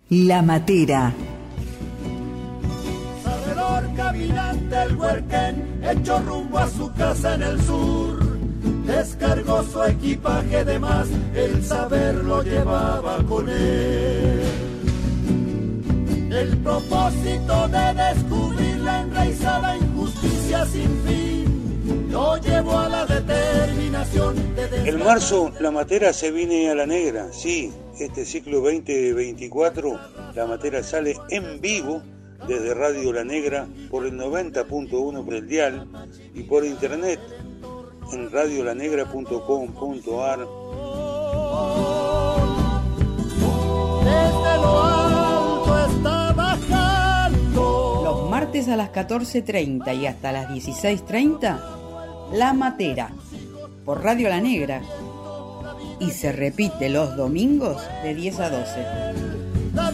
La Matera. Sabedor caminante el huerquén, hecho rumbo a su casa en el sur. Descargó su equipaje de más, el saber lo llevaba con él. El propósito de descubrir la enraizada injusticia sin fin lo llevó a la determinación de... En marzo, La Matera se viene a la negra, sí. Este ciclo 2024, La Matera sale en vivo desde Radio La Negra por el 90.1 por el dial y por internet en radiolanegra.com.ar. Desde lo alto está bajando. Los martes a las 14:30 y hasta las 16:30, La Matera por Radio La Negra. Y se repite los domingos de 10 a 12. La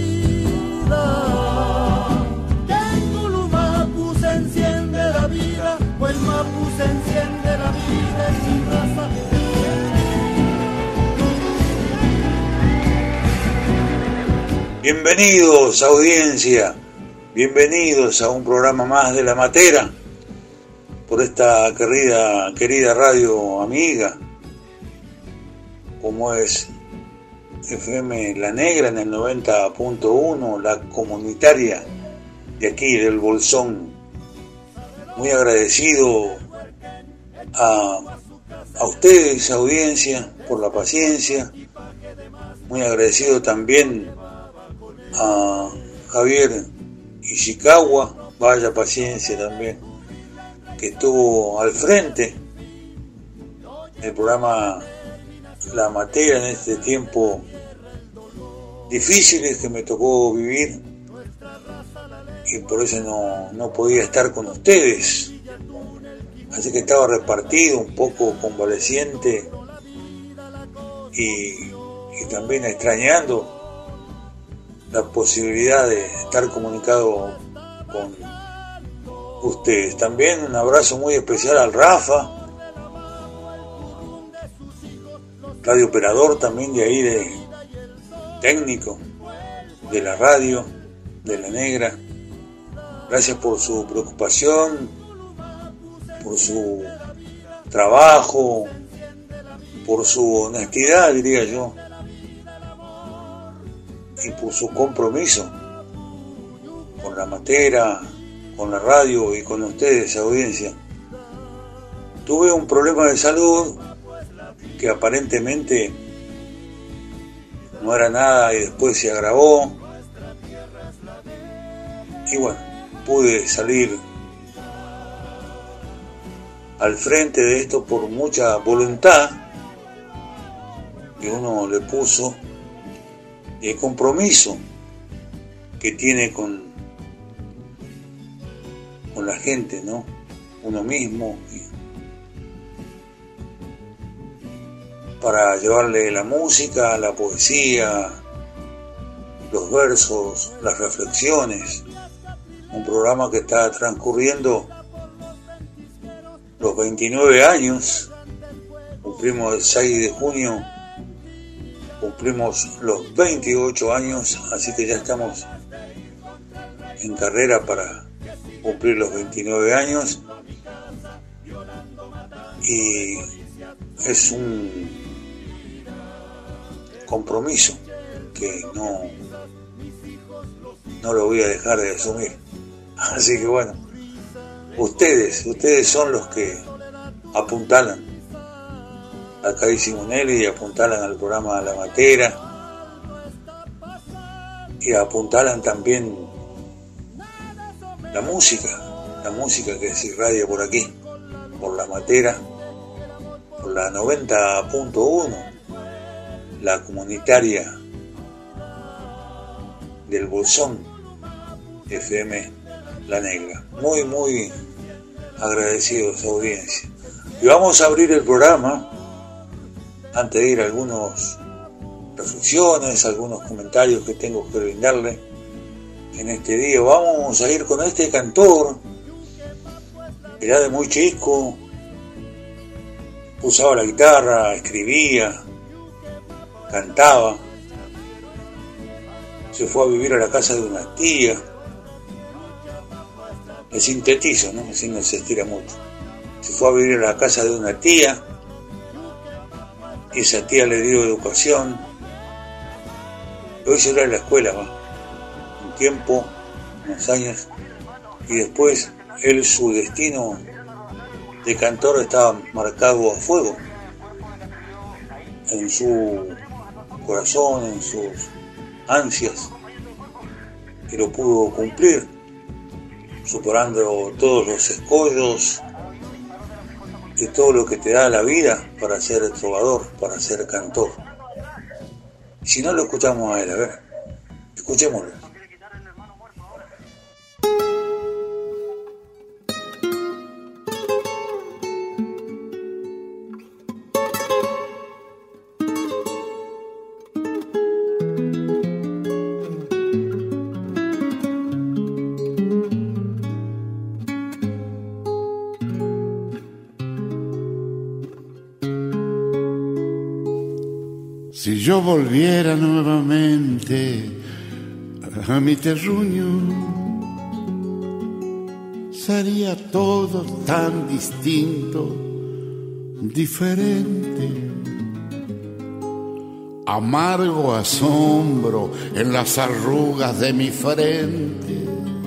vida, que en Culumapu se enciende la vida, o el Mapu se enciende la vida en mi raza. Bienvenidos, audiencia, bienvenidos a un programa más de La Matera por esta querida radio amiga, como es FM La Negra en el 90.1, la comunitaria de aquí del Bolsón. Muy agradecido a ustedes, audiencia, por la paciencia. Muy agradecido también a Javier Ishikawa, vaya paciencia también, que estuvo al frente del programa La Matera en este tiempo difíciles que me tocó vivir y por eso no podía estar con ustedes, así que estaba repartido, un poco convaleciente y también extrañando la posibilidad de estar comunicado con ustedes. También un abrazo muy especial al Rafa, radio operador también de ahí, de técnico de la radio de La Negra. Gracias por su preocupación, por su trabajo, por su honestidad, diría yo, y por su compromiso con La Matera, con la radio y con ustedes, audiencia. Tuve un problema de salud que aparentemente no era nada y después se agravó, y bueno, pude salir al frente de esto por mucha voluntad que uno le puso y el compromiso que tiene con la gente, ¿no? Uno mismo, para llevarle la música, la poesía, los versos, las reflexiones. Un programa que está transcurriendo los 29 años. Cumplimos el 6 de junio, cumplimos los 28 años, así que ya estamos en carrera para cumplir los 29 años. Y es un compromiso que no lo voy a dejar de asumir. Así que bueno, ustedes son los que apuntalan a Cay Simonelli y apuntalan al programa La Matera y apuntalan también la música que se irradia por aquí, por La Matera, por la 90.1, la comunitaria del Bolsón, FM La Negra. Muy agradecidos, audiencia. Y vamos a abrir el programa, antes de ir a algunas reflexiones, algunos comentarios que tengo que brindarle en este día. Vamos a ir con este cantor que ya de muy chico usaba la guitarra, escribía, cantaba, se fue a vivir a la casa de una tía. Le sintetizo, ¿no? Así no se estira mucho. Se fue a vivir a la casa de una tía, y esa tía le dio educación. Lo hizo ir a la escuela, un tiempo, unos años, y después su destino de cantor estaba marcado a fuego en su corazón, en sus ansias, y lo pudo cumplir, superando todos los escollos y todo lo que te da la vida para ser trovador, para ser cantor. Y si no lo escuchamos a él, a ver, escuchémoslo. Si yo volviera nuevamente a mi terruño, sería todo tan distinto, diferente. Amargo asombro en las arrugas de mi frente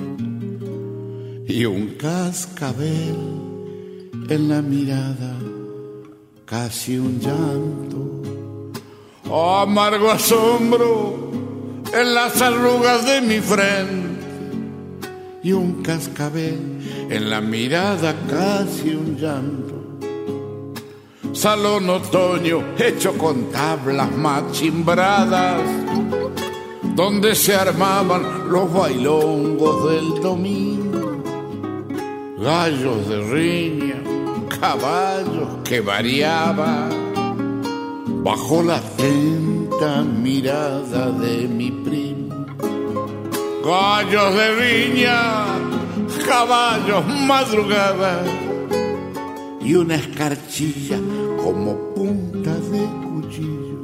y un cascabel en la mirada, casi un llanto. Amargo asombro en las arrugas de mi frente y un cascabel en la mirada, casi un llanto. Salón otoño hecho con tablas machimbradas, donde se armaban los bailongos del domingo. Gallos de riña, caballos que variaban bajo la atenta mirada de mi primo. Gallos de riña, caballos madrugada y una escarchilla como punta de cuchillo.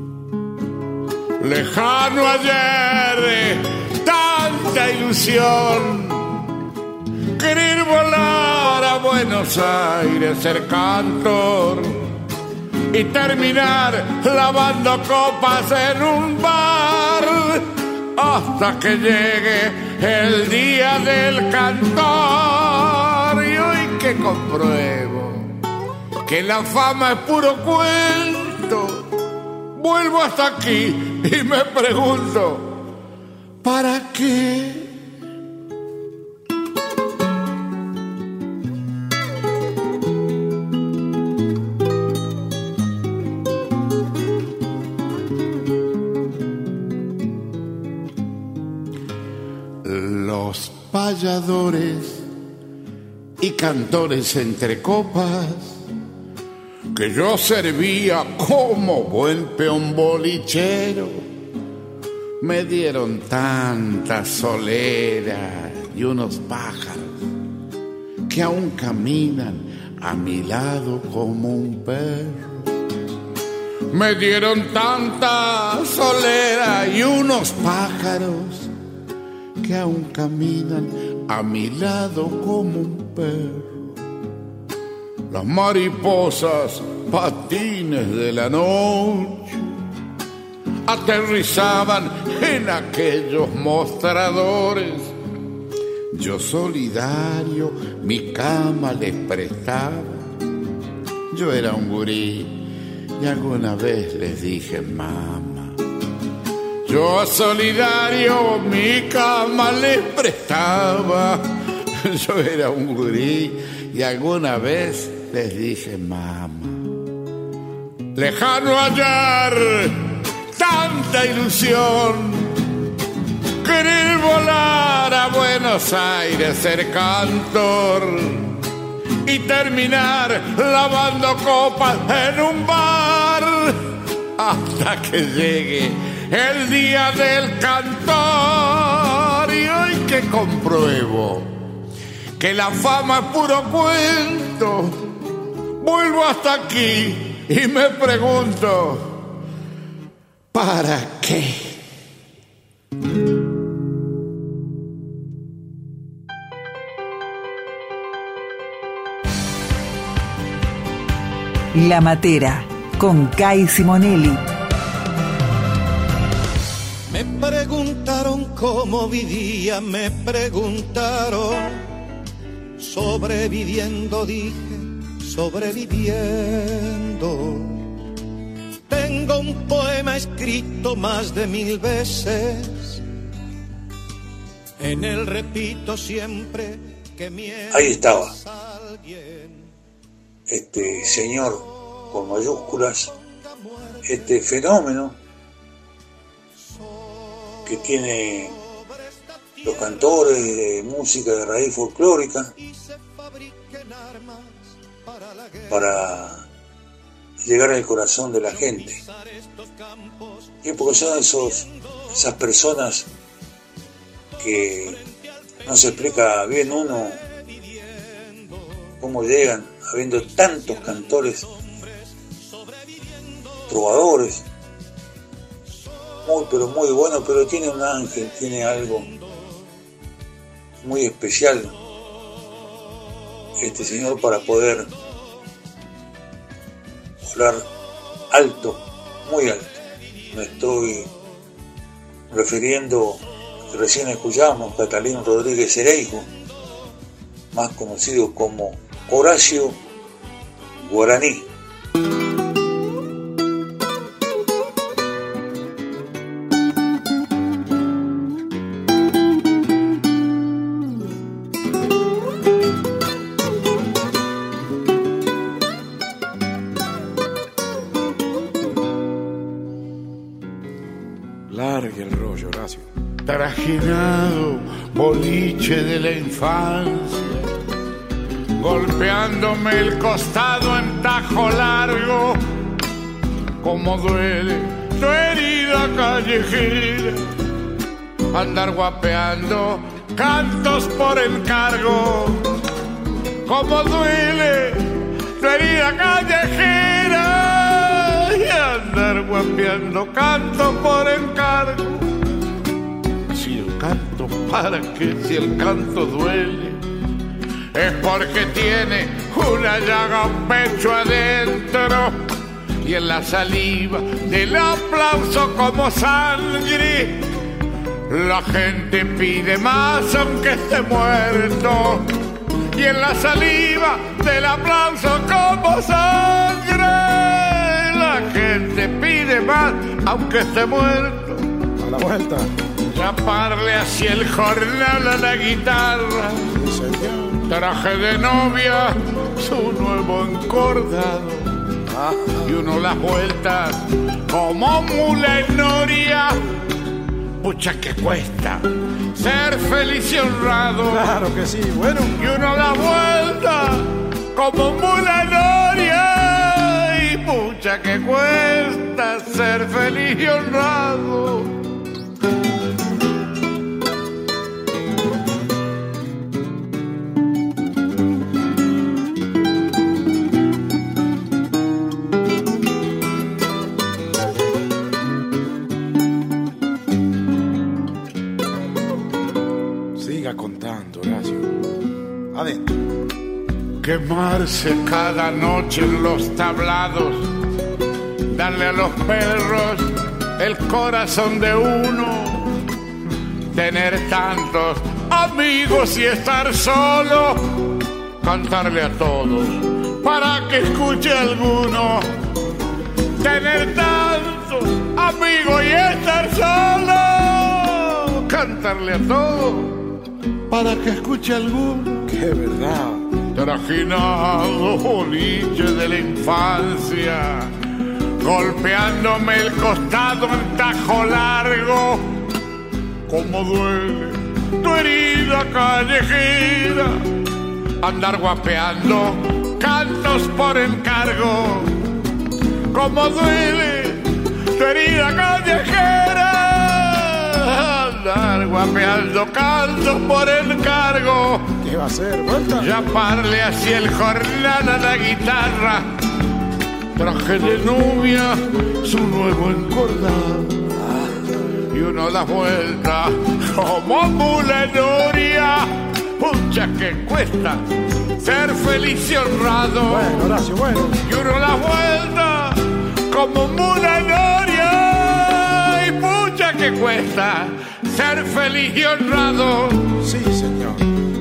Lejano ayer, tanta ilusión, querer volar a Buenos Aires, ser cantor y terminar lavando copas en un bar hasta que llegue el día del cantor. Y hoy que compruebo que la fama es puro cuento, vuelvo hasta aquí y me pregunto, ¿para qué? Los payadores y cantores entre copas que yo servía como buen peón bolichero me dieron tanta solera y unos pájaros que aún caminan a mi lado como un perro. Me dieron tanta solera y unos pájaros que aún caminan a mi lado como un perro. Las mariposas, patines de la noche, aterrizaban en aquellos mostradores. Yo solidario mi cama les prestaba. Yo era un gurí y alguna vez les dije mamá. Yo solidario mi cama les prestaba. Yo era un gurí y alguna vez les dije mamá. Lejano ayer, tanta ilusión, querer volar a Buenos Aires, ser cantor y terminar lavando copas en un bar hasta que llegue el día del cantor. Y hoy que compruebo que la fama es puro cuento, vuelvo hasta aquí y me pregunto, ¿para qué? La Matera, con Kai Simonelli. Me preguntaron cómo vivía, me preguntaron. Sobreviviendo, dije, sobreviviendo. Tengo un poema escrito más de 1000 veces. En él repito siempre que mientras ahí estaba este señor con mayúsculas, este fenómeno que tiene los cantores de música de raíz folclórica para llegar al corazón de la gente. Y porque son esas personas que no se explica bien uno cómo llegan, habiendo tantos cantores, trovadores, muy pero muy buenos, pero tiene un ángel, tiene algo muy especial este señor para poder volar alto, muy alto. Me estoy refiriendo, que recién escuchamos, Catalino Rodríguez Ereijo, más conocido como Horacio Guaraní. Largue el rollo, Horacio. Trajinado boliche de la infancia, golpeándome el costado en tajo largo, como duele tu herida callejera, andar guapeando cantos por encargo, como duele tu herida callejera, y andar guapeando cantos por encargo. Si el canto, ¿para qué? Si el canto duele, es porque tiene una llaga, un pecho adentro, y en la saliva del aplauso como sangre, la gente pide más aunque esté muerto, y en la saliva del aplauso como sangre, la gente pide más aunque esté muerto. A la vuelta. Llamarle así el jornal a la guitarra, traje de novia su nuevo encordado, y uno las vueltas como mula en noria. Pucha que cuesta ser feliz y honrado. Claro que sí, bueno. Y uno la vuelta como mula en noria, y pucha que cuesta ser feliz y honrado. Contando, Horacio. Adentro. Quemarse cada noche en los tablados, darle a los perros el corazón de uno, tener tantos amigos y estar solo, cantarle a todos para que escuche alguno, tener tantos amigos y estar solo, cantarle a todos para que escuche alguno. ¡Qué verdad! Trajinado boliche de la infancia, golpeándome el costado en tajo largo, como duele tu herida callejera, andar guapeando cantos por encargo, como duele tu herida callejera, andar guapeando cantos por encargo. ¿Qué va a hacer? ¿Vuelta? Llamarle así el jornal a la guitarra, traje de novia su nuevo encordado, y uno da vuelta como mula en noria. Pucha que cuesta ser feliz y honrado. Bueno, Horacio, bueno. Y uno la vuelta como mula noria, y pucha que cuesta ser feliz y honrado. Sí, señor.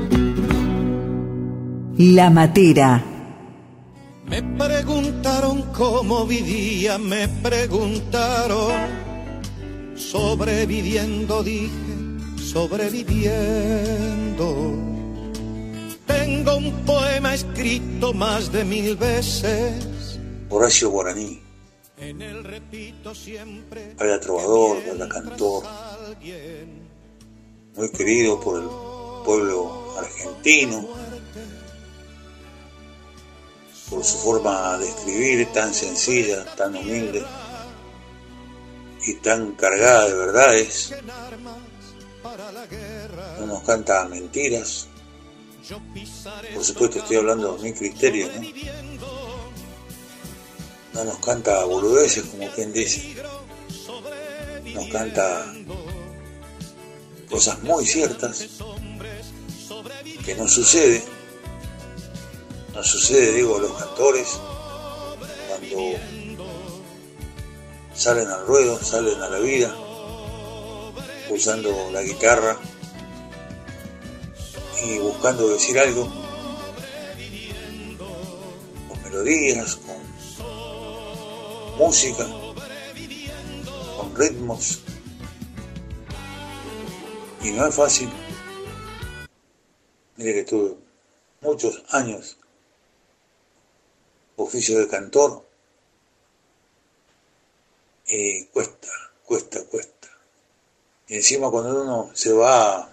La Matera. Me preguntaron cómo vivía, me preguntaron. Sobreviviendo, dije, sobreviviendo. Tengo un poema escrito más de 1000 veces. Horacio Guaraní. En él repito siempre. Era trovador, era cantor. Muy querido por el pueblo argentino. Por su forma de escribir tan sencilla, tan humilde y tan cargada de verdades. No nos canta mentiras. Por supuesto estoy hablando de mi criterio, ¿no? No nos canta boludeces, como quien dice. Nos canta cosas muy ciertas que no sucede. No sucede, digo, a los cantores cuando salen al ruedo, salen a la vida, usando la guitarra y buscando decir algo, con melodías, con música, con ritmos. Y no es fácil. Mire que tuve muchos años oficio de cantor y cuesta. Y encima cuando uno se va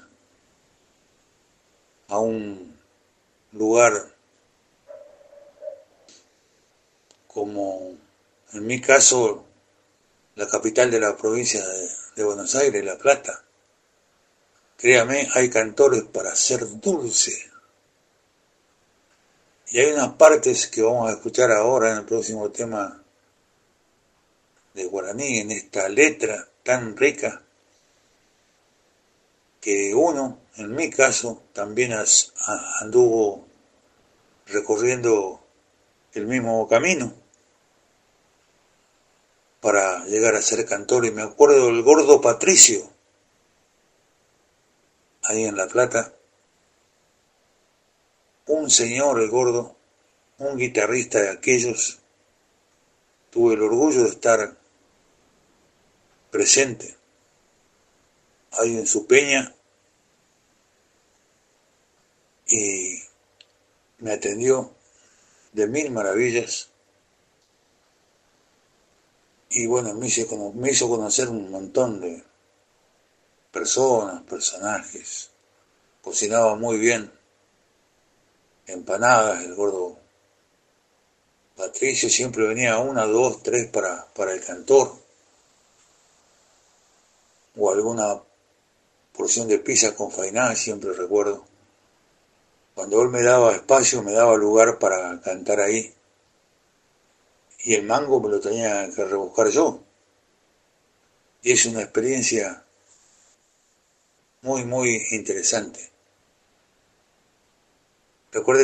a un lugar como en mi caso la capital de la provincia de Buenos Aires, La Plata, créame, hay cantores para ser dulce. Y hay unas partes que vamos a escuchar ahora en el próximo tema de Guaraní, en esta letra tan rica, que uno, en mi caso, también anduvo recorriendo el mismo camino para llegar a ser cantor. Y me acuerdo del Gordo Patricio, ahí en La Plata, un señor, el Gordo, un guitarrista de aquellos. Tuve el orgullo de estar presente ahí en su peña y me atendió de 1000 maravillas y bueno, me hizo conocer un montón de personas, personajes. Cocinaba muy bien empanadas, el Gordo Patricio. Siempre venía 1, 2, 3 para el cantor, o alguna porción de pizza con fainá, siempre recuerdo. Cuando él me daba espacio, me daba lugar para cantar ahí, y el mango me lo tenía que rebuscar yo. Y es una experiencia muy, muy interesante. Recuerdo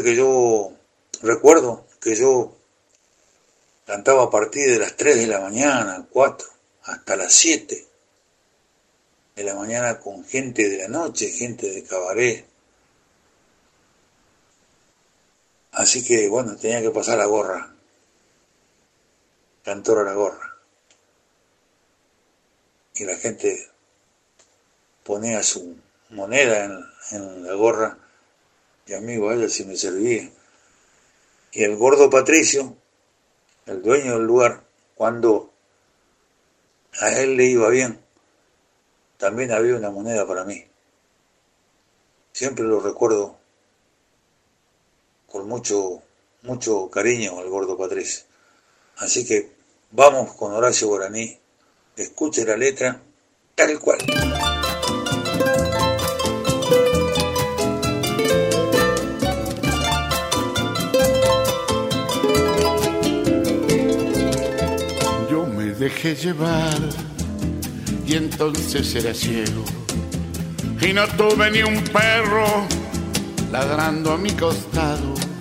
que yo cantaba a partir de las 3 de la mañana, 4, hasta las 7 de la mañana con gente de la noche, gente de cabaret. Así que bueno, tenía que pasar la gorra, cantor a la gorra. Y la gente ponía su moneda en la gorra, y a mí vaya si me servía. Y el Gordo Patricio, el dueño del lugar, cuando a él le iba bien, también había una moneda para mí. Siempre lo recuerdo con mucho cariño al Gordo Patricio. Así que vamos con Horacio Guaraní, escuche la letra tal cual. Dejé llevar y entonces era ciego y no tuve ni un perro ladrando a mi costado.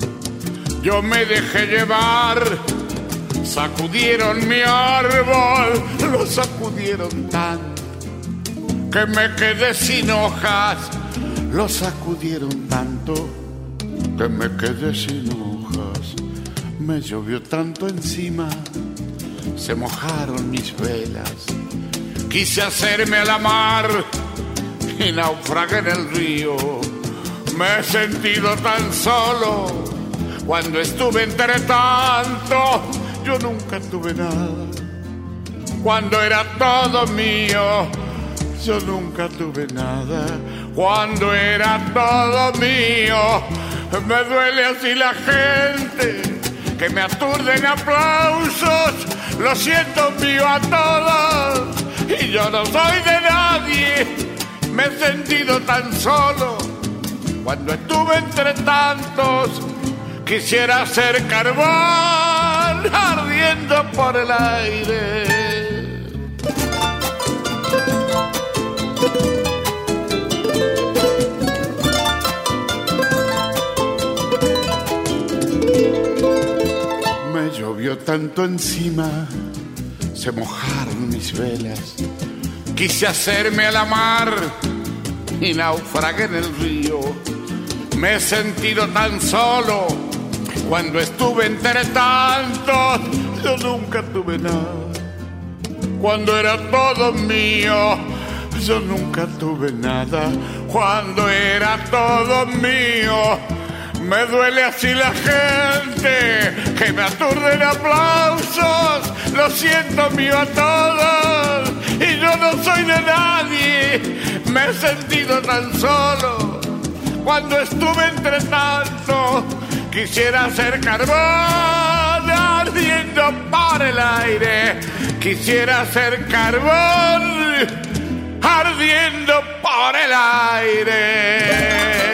yo me dejé llevar. Sacudieron mi árbol, lo sacudieron tanto que me quedé sin hojas. Lo sacudieron tanto que me quedé sin hojas. Me llovió tanto encima, se mojaron mis velas. Quise hacerme a la mar y naufragué en el río. Me he sentido tan solo cuando estuve entre tanto. Yo nunca tuve nada cuando era todo mío. Yo nunca tuve nada cuando era todo mío. Me duele así la gente que me aturde en aplausos. Lo siento mío a todos y yo no soy de nadie. Me he sentido tan solo cuando estuve entre tantos. Quisiera ser carbón ardiendo por el aire. Me llovió tanto encima, se mojaron mis velas. Quise hacerme a la mar y naufragué en el río. Me he sentido tan solo cuando estuve entre tantos. Yo nunca tuve nada cuando era todo mío. Yo nunca tuve nada cuando era todo mío. Me duele así la gente que me aturde en aplausos. Lo siento mío a todos y yo no soy de nadie. Me he sentido tan solo cuando estuve entre tanto. Quisiera ser carbón ardiendo por el aire. Quisiera ser carbón ardiendo por el aire.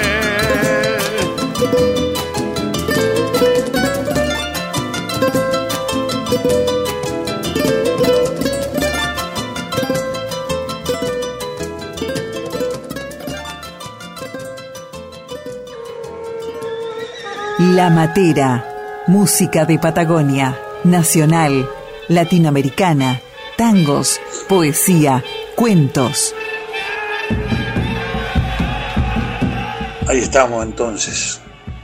La Matera, música de Patagonia, nacional, latinoamericana, tangos, poesía, cuentos. Ahí estamos entonces,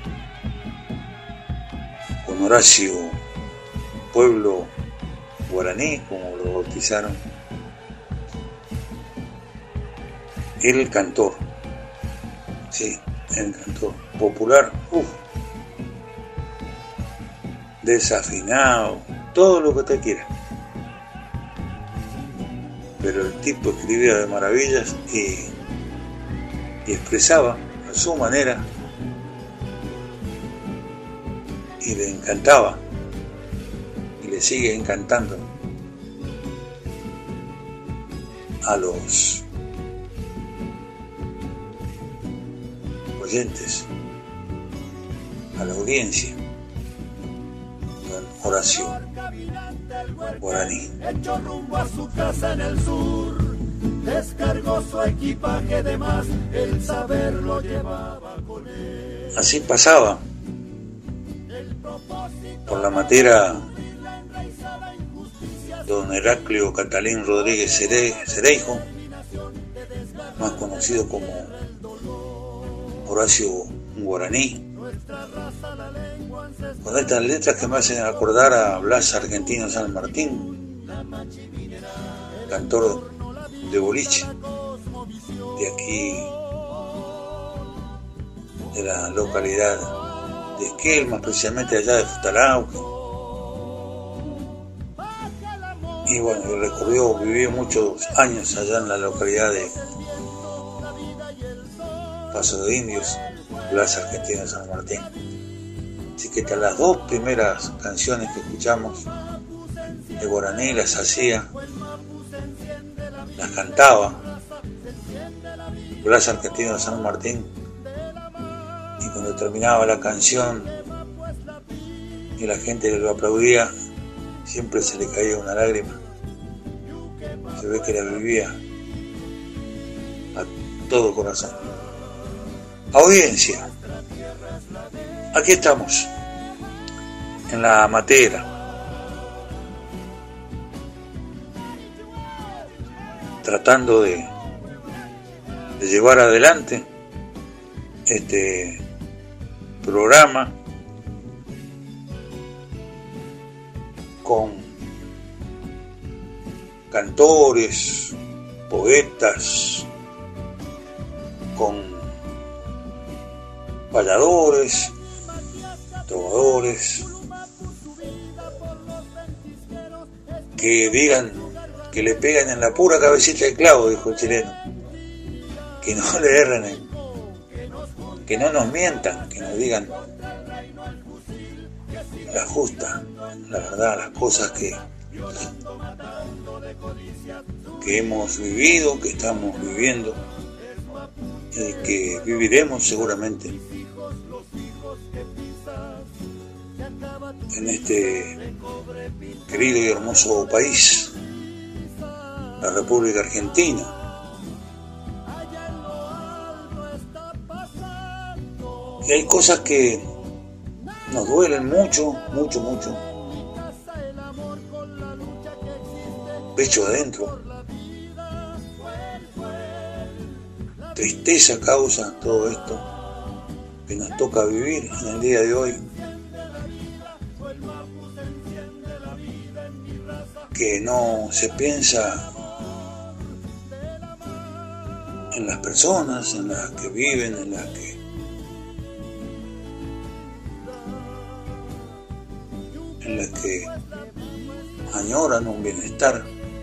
con Horacio, pueblo guaraní, como lo bautizaron, el cantor, sí, el cantor popular, desafinado, todo lo que te quiera, pero el tipo escribía de maravillas y expresaba a su manera y le encantaba y le sigue encantando a los oyentes, a la audiencia. Horacio Guaraní. Echó rumbo a su casa en el sur, descargó su equipaje de más, el saber lo llevaba con él. Así pasaba por la Matera don Heraclio Catalín Rodríguez Cereijo, más conocido como Horacio Guaraní, con estas letras que me hacen acordar a Blas Argentino San Martín, cantor de boliche de aquí, de la localidad de Esquel, más precisamente allá de Futalauque. Y bueno, vivió muchos años allá en la localidad de Paso de Indios, Blas Argentino San Martín. Así que las dos primeras canciones que escuchamos de guaraní las hacía, las cantaba Blas Argentino San Martín, y cuando terminaba la canción y la gente lo aplaudía, siempre se le caía una lágrima. Se ve que la vivía a todo corazón. Audiencia, aquí estamos en la matera, tratando de llevar adelante este programa con cantores, poetas, con bailadores, trovadores, que digan, que le pegan en la pura cabecita de clavo, dijo el chileno, que no le erren, que no nos mientan, que nos digan la justa, la verdad, las cosas que hemos vivido, que estamos viviendo y que viviremos seguramente en este querido y hermoso país, la República Argentina. Y hay cosas que nos duelen mucho, mucho, mucho. Pecho adentro. Tristeza causa todo esto que nos toca vivir en el día de hoy. Que no se piensa en las personas, en las que viven, en las que añoran un bienestar.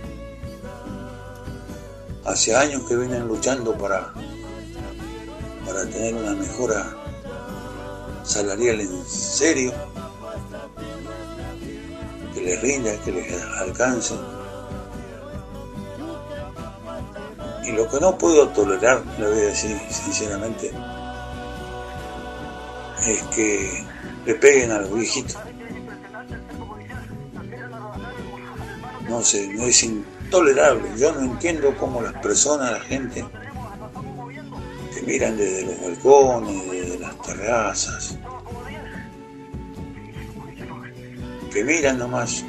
Hace años que vienen luchando para tener una mejora salarial en serio, que les rinda, que les alcance. Y lo que no puedo tolerar, le voy a decir sinceramente, es que le peguen a los viejitos. No sé, no es intolerable. Yo no entiendo cómo las personas, la gente que miran desde los balcones, desde las terrazas, que miran nomás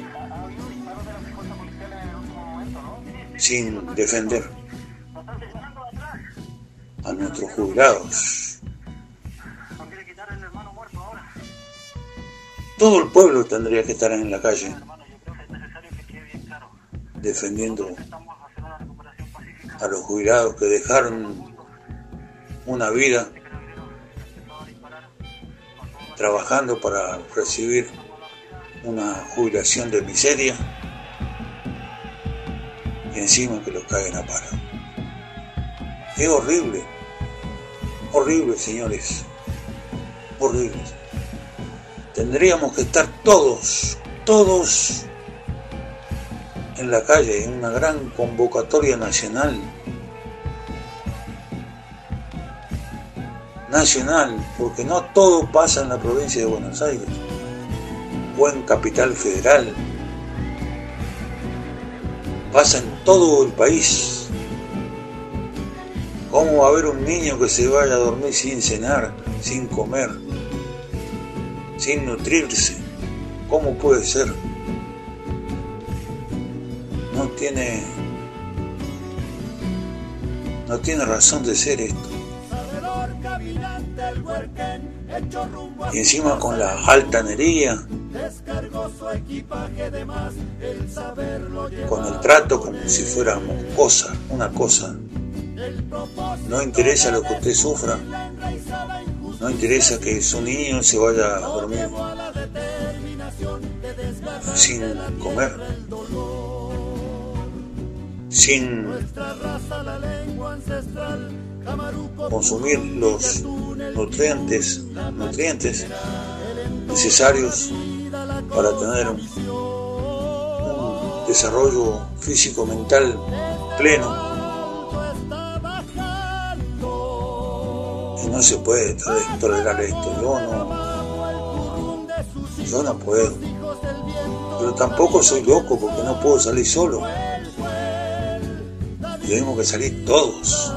sin defender a nuestros jubilados. Todo el pueblo tendría que estar en la calle defendiendo a los jubilados que dejaron una vida trabajando para recibir una jubilación de miseria y encima que los caguen a palo. Es horrible, horrible, señores, horrible. Tendríamos que estar todos en la calle, en una gran convocatoria nacional, porque no todo pasa en la provincia de Buenos Aires o en Capital Federal, pasa en todo el país. ¿Cómo va a haber un niño que se vaya a dormir sin cenar, sin comer, sin nutrirse? ¿Cómo puede ser? No tiene razón de ser esto. Y encima con la altanería, con el trato como si fuéramos una cosa. No interesa lo que usted sufra, no interesa que su niño se vaya a dormir sin comer, sin consumir los nutrientes necesarios para tener un desarrollo físico-mental pleno. Y no se puede tolerar esto. Yo no puedo. Pero tampoco soy loco porque no puedo salir solo. Tenemos que salir todos,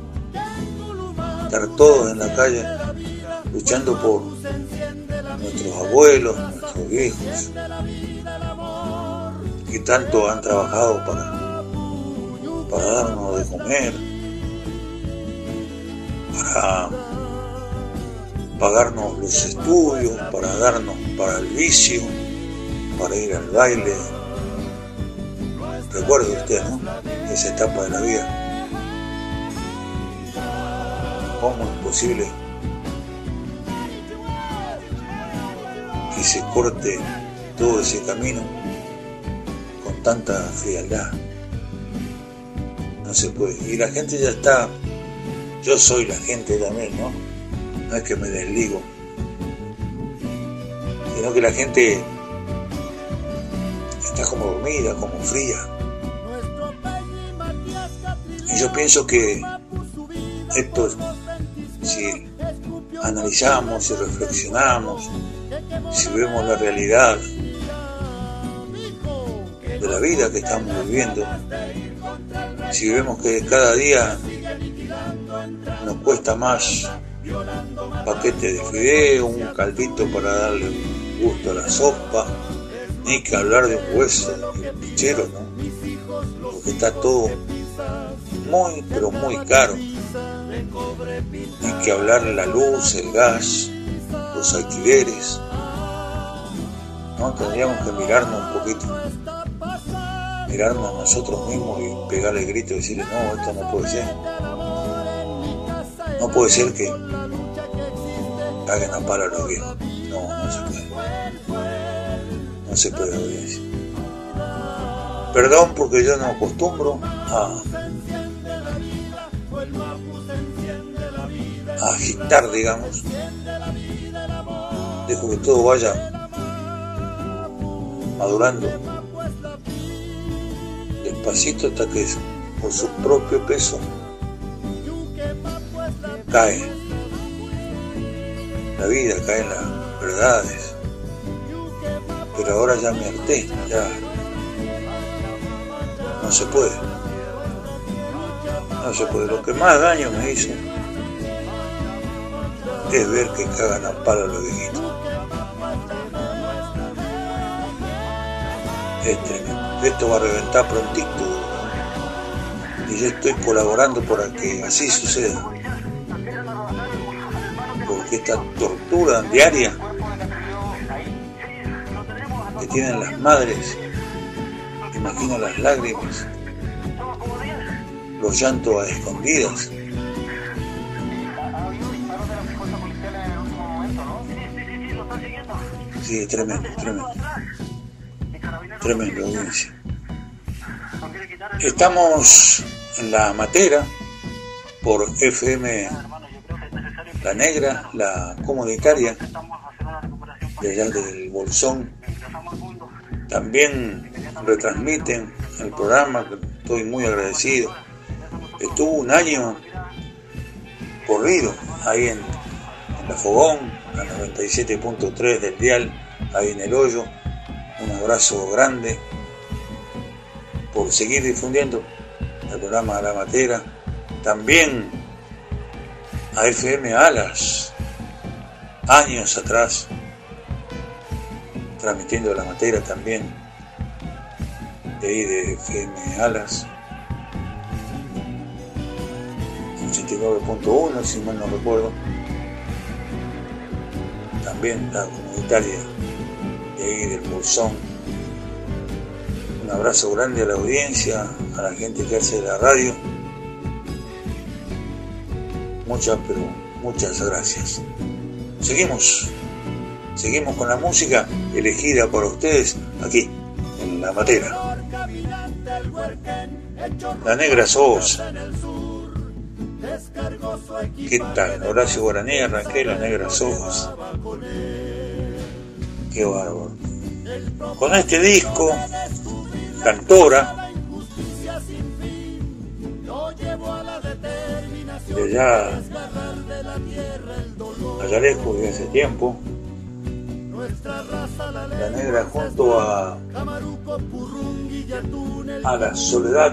estar todos en la calle luchando por nuestros abuelos, nuestros viejos, que tanto han trabajado para darnos de comer, para pagarnos los estudios, para darnos para el vicio, para ir al baile. Recuerde usted, ¿no? Esa etapa de la vida. ¿Cómo es posible que se corte todo ese camino con tanta frialdad? No se puede. Y la gente ya está, yo soy la gente también, ¿no? No es que me desligo, sino que la gente está como dormida, como fría. Y yo pienso que esto, si analizamos, si reflexionamos, si vemos la realidad de la vida que estamos viviendo, si vemos que cada día nos cuesta más paquete de fideo, un caldito para darle gusto a la sopa, ni que hablar de un hueso de un pichero, ¿no? Porque está todo muy, pero muy caro. Ni que hablar de la luz, el gas, los alquileres. ¿No? Tendríamos que mirarnos un poquito, mirarnos a nosotros mismos y pegarle el grito y decirle, no, esto no puede ser. No puede ser que hagan a palo a los viejos. No, no se puede. No se puede, audiencia. Perdón porque yo no acostumbro a agitar, digamos. Dejo que todo vaya madurando despacito hasta que por su propio peso cae la vida, caen las verdades. Pero ahora ya me harté, ya no se puede. No se puede. Lo que más daño me hizo es ver que cagan a palo a los viejitos. Es tremendo. Esto va a reventar prontito. Y yo estoy colaborando para que así suceda. Porque esta tortura diaria que tienen las madres, imagino las lágrimas, los llantos a escondidas. Sí, tremendo, audiencia. Estamos en La Matera por FM La Negra, la comunitaria de allá del Bolsón. También retransmiten el programa, que estoy muy agradecido. Estuvo un año corrido ahí en La Fogón, a 97.3 del dial, ahí en El Hoyo. Un abrazo grande por seguir difundiendo el programa La Matera. También a FM Alas, años atrás, transmitiendo La Matera también, de ahí de FM Alas, 89.1 si mal no recuerdo. También la comunitaria de ahí del Bolsón. Un abrazo grande a la audiencia, a la gente que hace la radio. Muchas gracias. Seguimos con la música elegida por ustedes aquí en La Matera. La Negra Sosa. ¿Qué tal? Horacio Guaraní, arranqué La Negra Sosa. Qué bárbaro. Con este disco, Cantora, de allá lejos de hace tiempo, La Negra junto a la Soledad,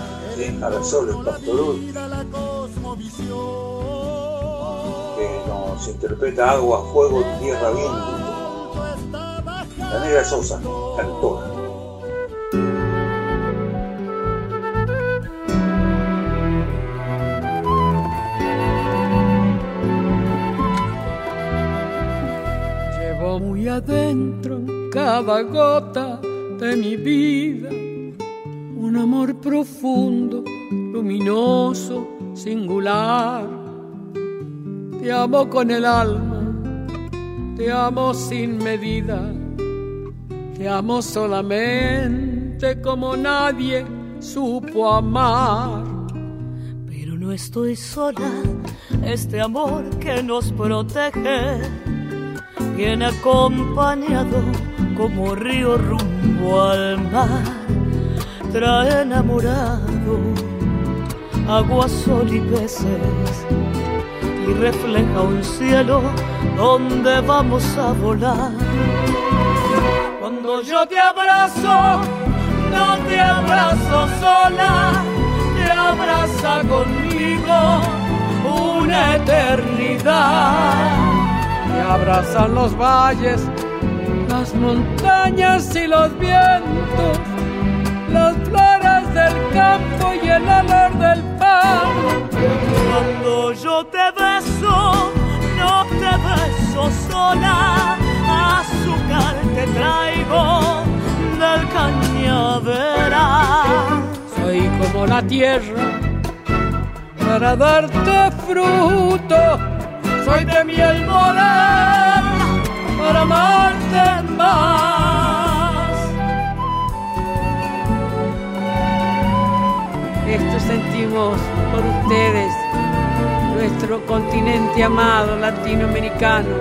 a la Soledad Pastorul, que nos nos interpreta Agua, Fuego, Tierra, Viento. La Negra Sosa, cantora. Llevo muy adentro en cada gota de mi vida un amor profundo, luminoso, singular. Te amo con el alma, te amo sin medida, te amo solamente como nadie supo amar. Pero no estoy sola, este amor que nos protege viene acompañado como río rumbo al mar. Trae enamorado agua, sol y peces y refleja un cielo donde vamos a volar. Cuando yo te abrazo, no te abrazo sola, te abraza conmigo una eternidad. Me abrazan los valles, las montañas y los vientos, las flores del campo y el olor del pan. Cuando yo te beso, no te beso sola, azúcar te traigo del cañaveral. Soy como la tierra para darte fruto, soy de miel morena para amarte más. Esto sentimos por ustedes, nuestro continente amado latinoamericano.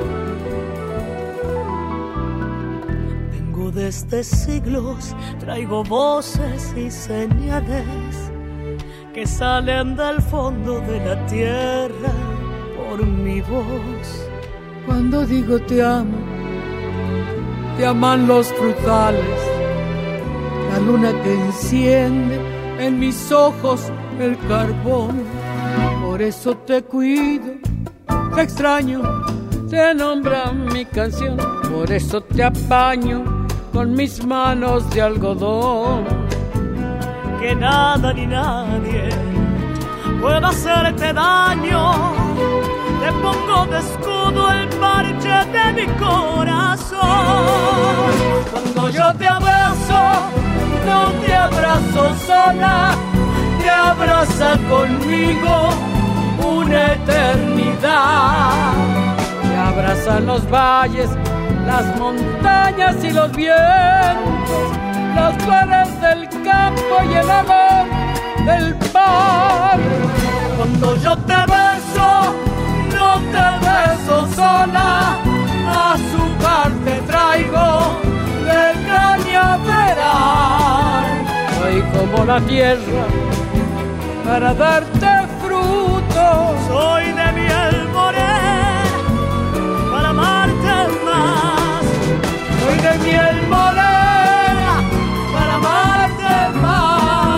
Vengo desde siglos, traigo voces y señales que salen del fondo de la tierra por mi voz. Cuando digo te amo, te aman los frutales, la luna que enciende en mis ojos el carbón. Por eso te cuido, te extraño, te nombra mi canción. Por eso te apaño con mis manos de algodón. Que nada ni nadie pueda hacerte daño. Te pongo de escudo el parche de mi corazón. Cuando yo te abrazo, no te abrazo sola, te abraza conmigo una eternidad. Te abrazan los valles, las montañas y los vientos, las flores del campo y el olor del mar. Cuando yo te beso, no te beso sola, azúcar te traigo del cañaveral. Soy como la tierra para darte fruto, soy de miel morena para amarte más. Soy de miel morena para amarte más.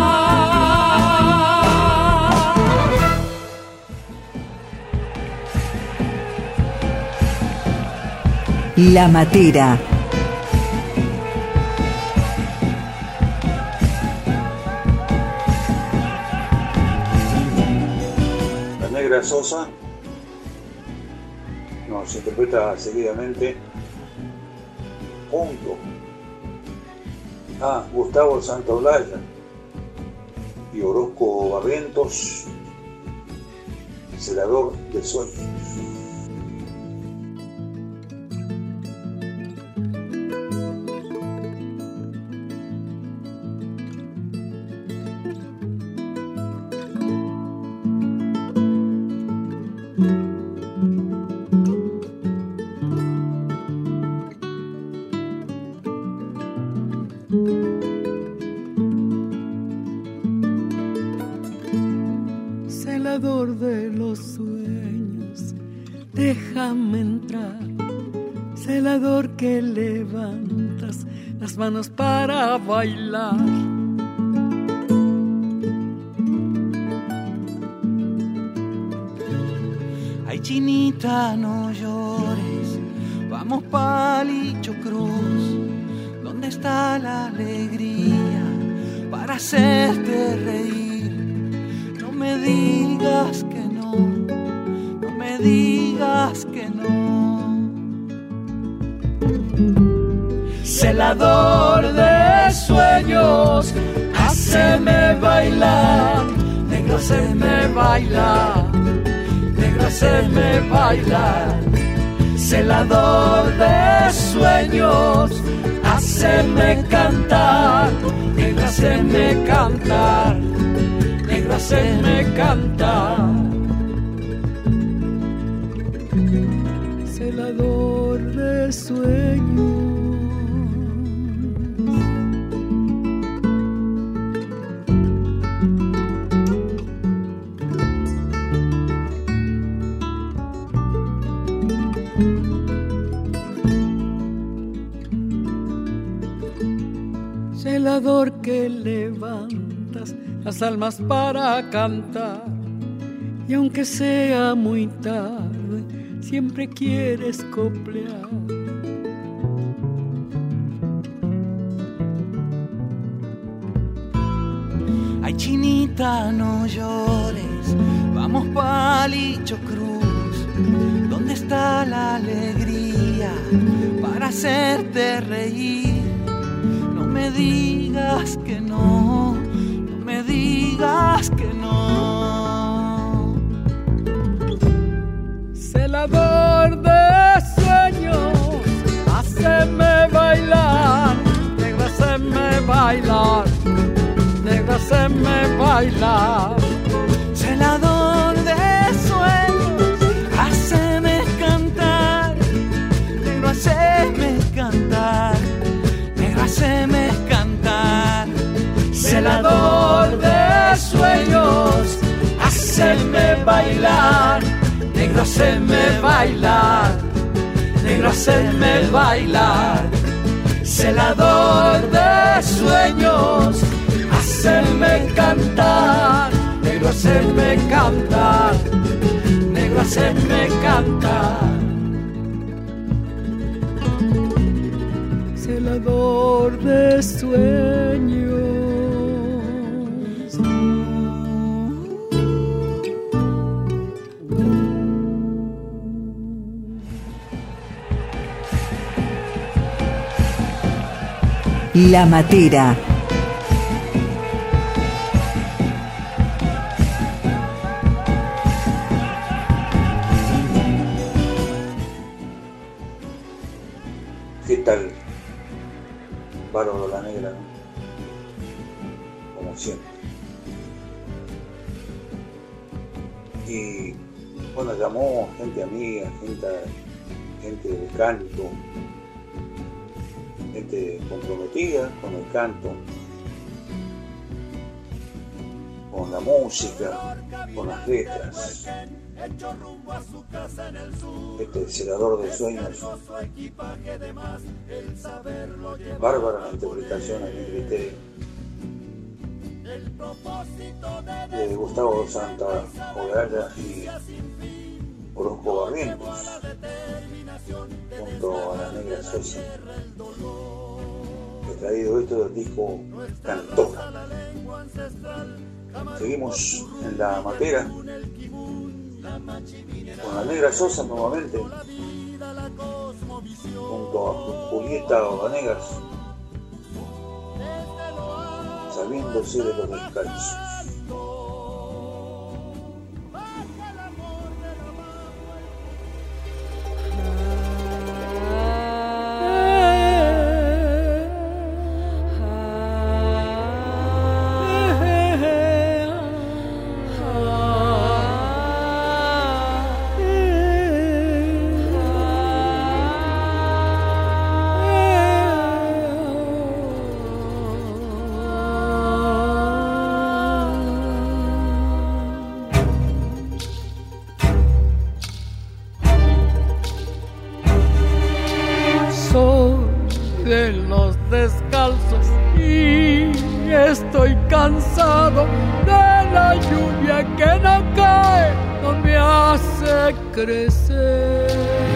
La Matera. La Negra Sosa nos interpreta seguidamente junto a Gustavo Santaolalla y Orozco Barrientos, Celador de Sueños. Celador de los sueños, déjame entrar. Celador que levantas las manos para bailar. Ay, chinita, no llores, vamos Palillo Cruz. ¿Dónde está la alegría para hacerte reír? No me digas que no, no me digas que no. Celador de sueños, háceme bailar, negro, háceme bailar, negro, háceme bailar. Celador de sueños, háceme cantar, negro, háceme cantar, negro, háceme cantar. Celador de sueños. Celador que levantas las almas para cantar, y aunque sea muy tarde, siempre quieres coplear. Ay, chinita, no llores, vamos Palillo Cruz. ¿Dónde está la alegría para hacerte reír? No me digas que no, no me digas que no. Celador de sueños, háceme bailar, negro, háceme bailar, negro, háceme bailar. Celador de sueños, háceme cantar, negro, háceme cantar, negro, háceme cantar. Celador de sueños, háceme bailar, negro, háceme bailar, negro, háceme bailar. Celador de sueños, háceme cantar, negro, háceme cantar, negro, háceme cantar. Celador de sueños. La Matera. ¿Qué tal? Bárbaro la Negra, ¿no? Como siempre. Y bueno, llamó gente amiga, gente de canto, gente comprometida con el canto, con la música, con las letras. Este Celador de Sueños, bárbara la interpretación a mi criterio de Gustavo Santa Olalla y Orozco Barrientos junto a la Negra Sosa. He traído esto del disco Cantora. Seguimos en La Matera con la Negra Sosa nuevamente junto a Julieta Vanegas, Sabiéndose de los Descalzos. crecer.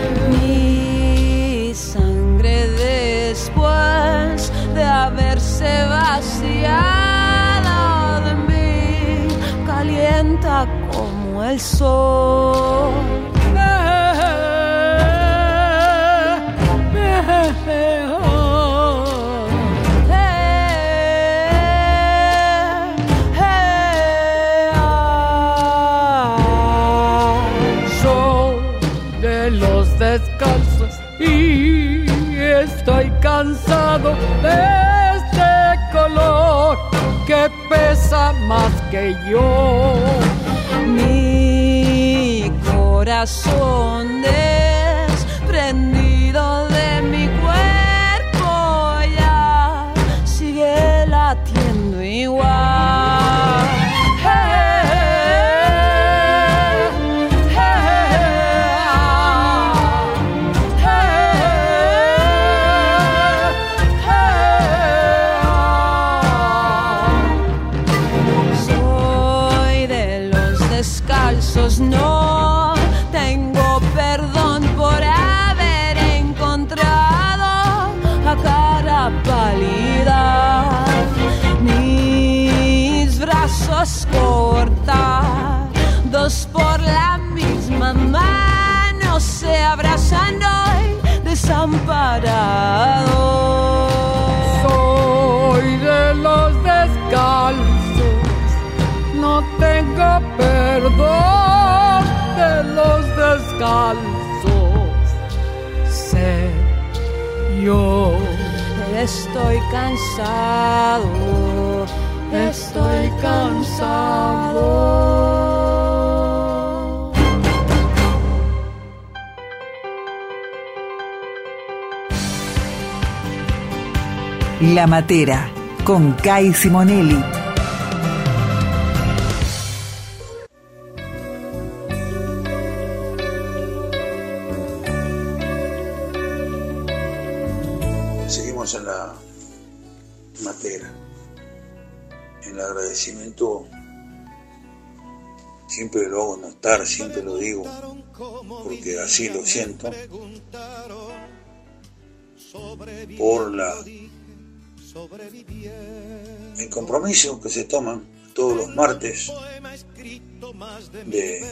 Mi sangre después de haberse vaciado de mí calienta como el sol. Descalzos y estoy cansado de este color que pesa más que yo. Mi corazón desprendido de mi cuerpo ya sigue latiendo igual. No tengo perdón por haber encontrado a cara pálida mis brazos cortados por la misma mano se abrazan hoy desamparados. Soy de los descalzos, no tengo perdón de los descalzos. Sé yo. Estoy cansado, estoy cansado. La Matera, con Kai Simonelli. Seguimos en la Matera, en el agradecimiento. Siempre lo hago notar, siempre lo digo, porque así lo siento, por el compromiso que se toman todos los martes de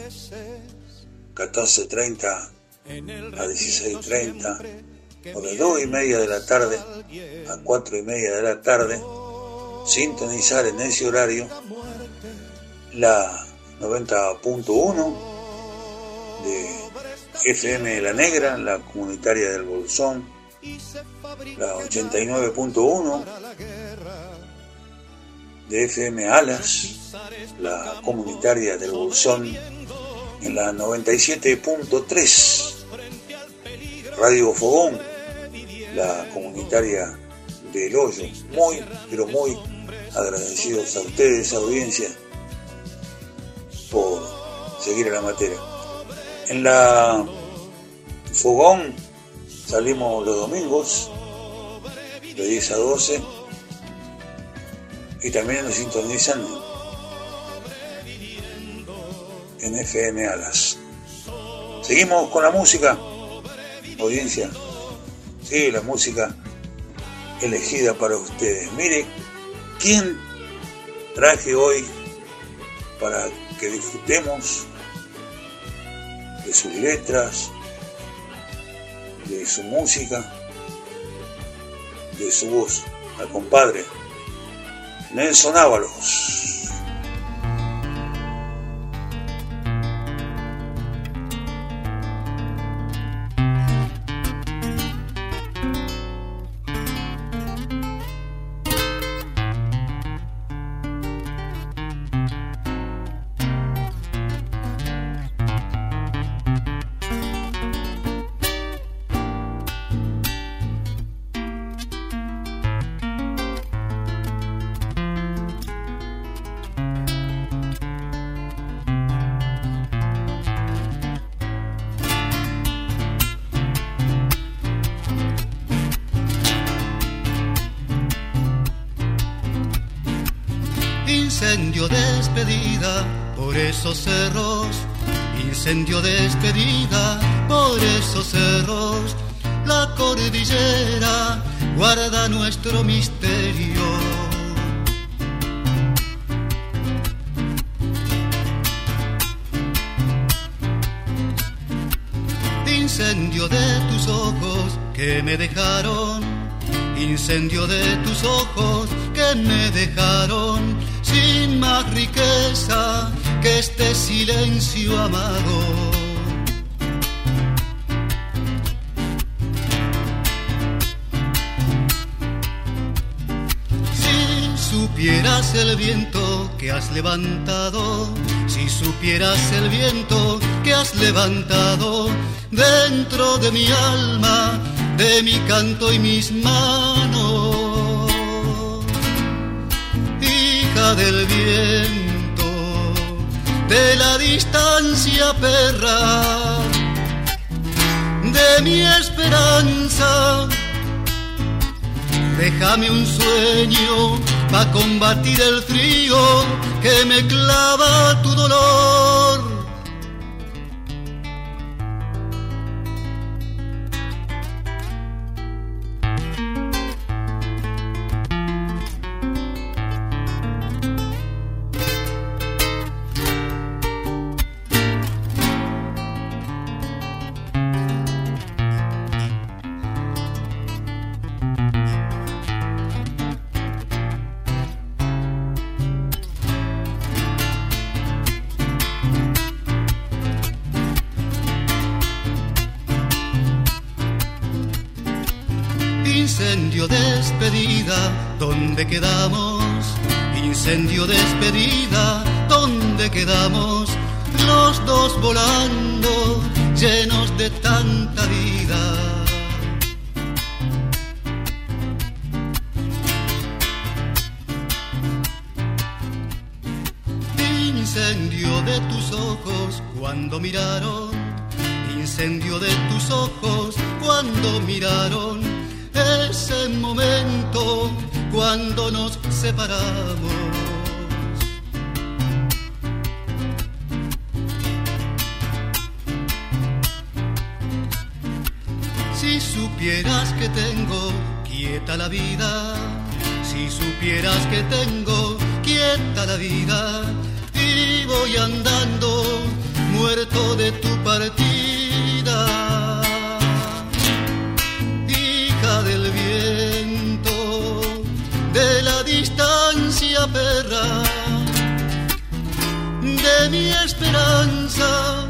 14:30 a 16:30 o de 2:30 de la tarde a 4:30 de la tarde, sintonizar en ese horario la 90.1 de FM La Negra, la comunitaria del Bolsón, la 89.1 de FM Alas, la comunitaria del Bolsón, en la 97.3 Radio Fogón, la comunitaria del Hoyo. Muy, pero muy agradecidos a ustedes, audiencia, por seguir a la Matera. En la Fogón salimos los domingos de 10 a 12 y también nos sintonizan en FM Alas. Seguimos con la música, audiencia. Sí, la música elegida para ustedes. Mire, ¿quién traje hoy para que disfrutemos de sus letras, de su música, de su voz? Al compadre Nelson Ábalos. Incendio, despedida por esos cerros, incendio de despedida por esos cerros. La cordillera guarda nuestro misterio. Incendio de tus ojos que me dejaron, incendio de tus ojos que me dejaron sin más riqueza que este silencio amado. Si supieras el viento que has levantado, si supieras el viento que has levantado dentro de mi alma, de mi canto y mis manos, hija del viento, de la distancia perra, de mi esperanza, déjame un sueño pa' combatir el frío que me clava tu dolor. Incendio de despedida, ¿dónde quedamos? Incendio de despedida, ¿dónde quedamos? Los dos volando, llenos de tanta vida. Incendio de tus ojos cuando miraron, incendio de tus ojos cuando miraron ese momento cuando nos separamos. Si supieras que tengo quieta la vida, si supieras que tengo quieta la vida y voy andando muerto de tu partida. Del viento, de la distancia perra, de mi esperanza,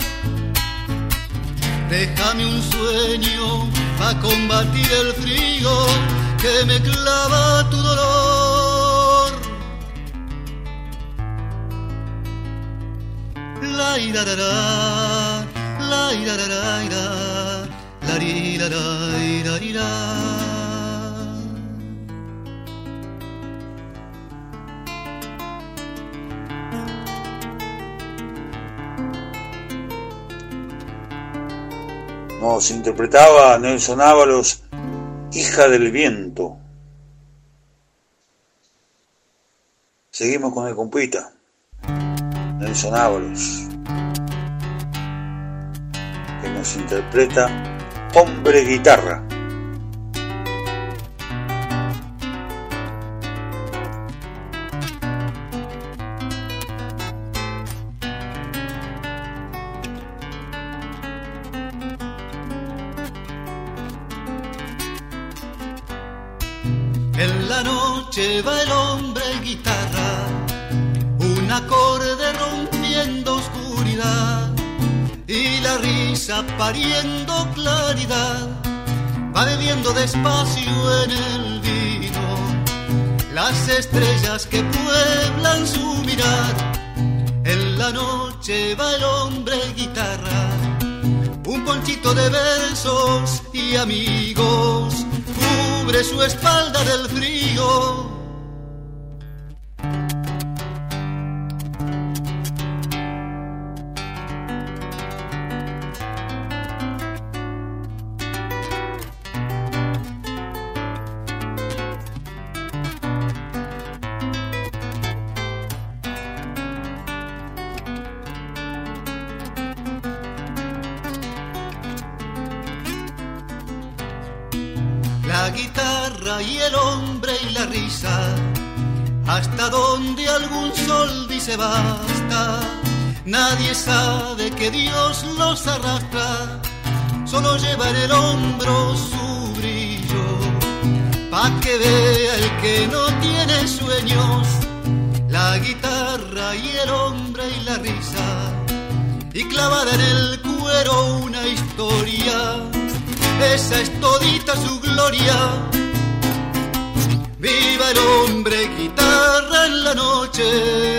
déjame un sueño pa' combatir el frío que me clava tu dolor. La irarara, la irarara, la rirara. Nos interpretaba Nelson Ábalos, Hija del Viento. Seguimos con el compita, Nelson Ábalos, que nos interpreta Hombre Guitarra. En la noche va el hombre guitarra, un acorde rompiendo oscuridad y la risa pariendo claridad. Va bebiendo despacio en el vino las estrellas que pueblan su mirar. En la noche va el hombre guitarra, un ponchito de versos y amigos cubre su espalda del frío. la guitarra y el hombre y la risa, hasta donde algún sol dice basta. Nadie sabe que Dios los arrastra, solo lleva en el hombro su brillo, pa' que vea el que no tiene sueños, la guitarra y el hombre y la risa, y clavada en el cuero una historia, esa es todita su gloria. Viva el hombre guitarra en la noche.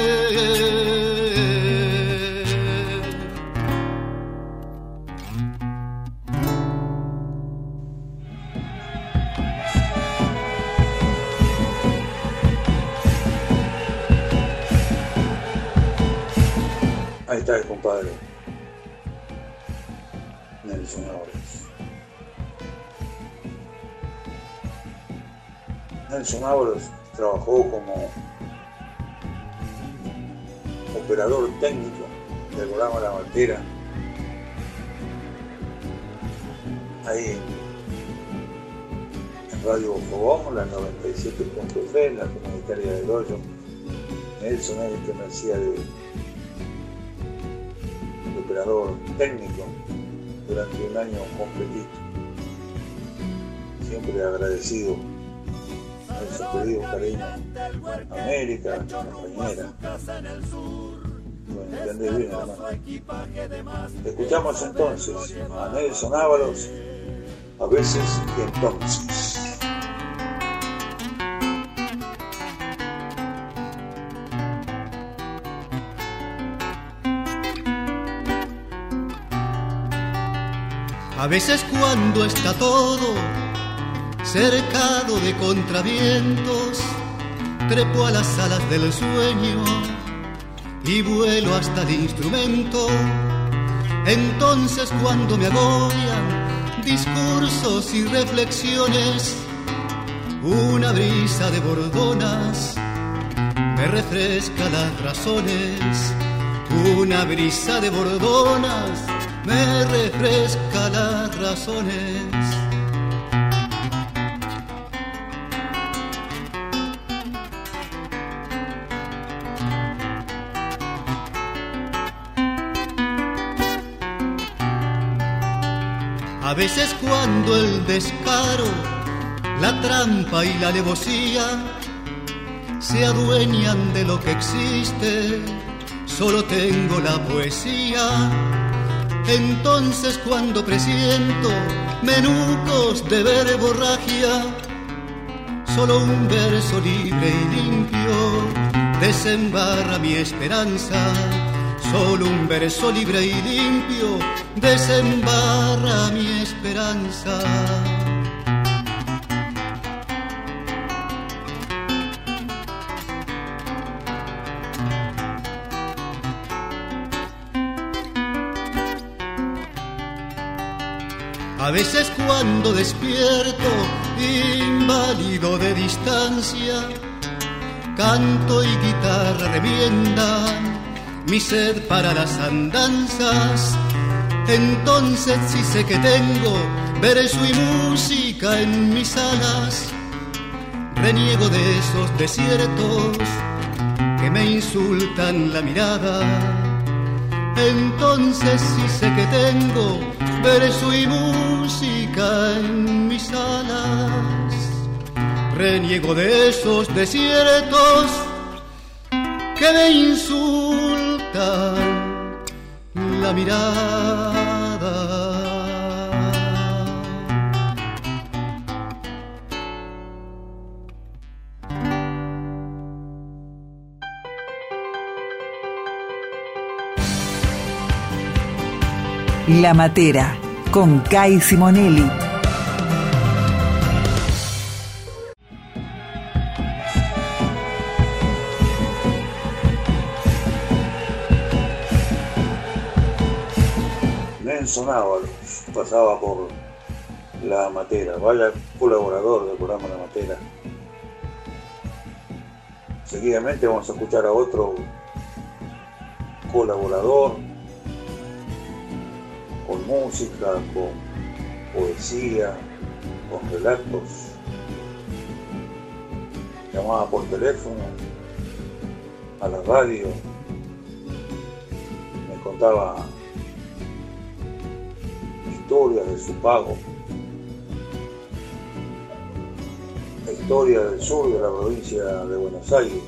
Ahí está el compadre Nelson Ábalos. Nelson Ábalos trabajó como operador técnico del programa La Matera, ahí en Radio Fogón, la 97.3, la comunitaria del Hoyo. Nelson es el que me hacía de operador técnico durante un año completito. Siempre agradecido a su querido cariño, América, compañera. Bueno, entendés bien, hermano. Escuchamos entonces a Nelson Ábalos, a veces y entonces. A veces cuando está todo cercado de contravientos, trepo a las alas del sueño y vuelo hasta el instrumento. Entonces cuando me agobian discursos y reflexiones, una brisa de bordonas me refresca las razones. Una brisa de bordonas me refresca las razones. A veces cuando el descaro, la trampa y la alevosía se adueñan de lo que existe, solo tengo la poesía. Entonces cuando presiento menucos de verborragia, solo un verso libre y limpio desembarra mi esperanza. Solo un verso libre y limpio desembarra mi esperanza. A veces cuando despierto, inválido de distancia, canto y guitarra remiendan mi sed para las andanzas. Entonces sí sé que tengo verso y música en mis alas. Reniego de esos desiertos que me insultan la mirada. Entonces sí sé que tengo verso y música en mis alas. Reniego de esos desiertos que me insultan la mirada. La Matera, con Kai Simonelli. Nelson Ábalos pasaba por La Matera, vaya colaborador del programa La Matera. Seguidamente vamos a escuchar a otro colaborador, con música, con poesía, con relatos, llamaba por teléfono a la radio, me contaba historias de su pago, la historia del sur de la provincia de Buenos Aires,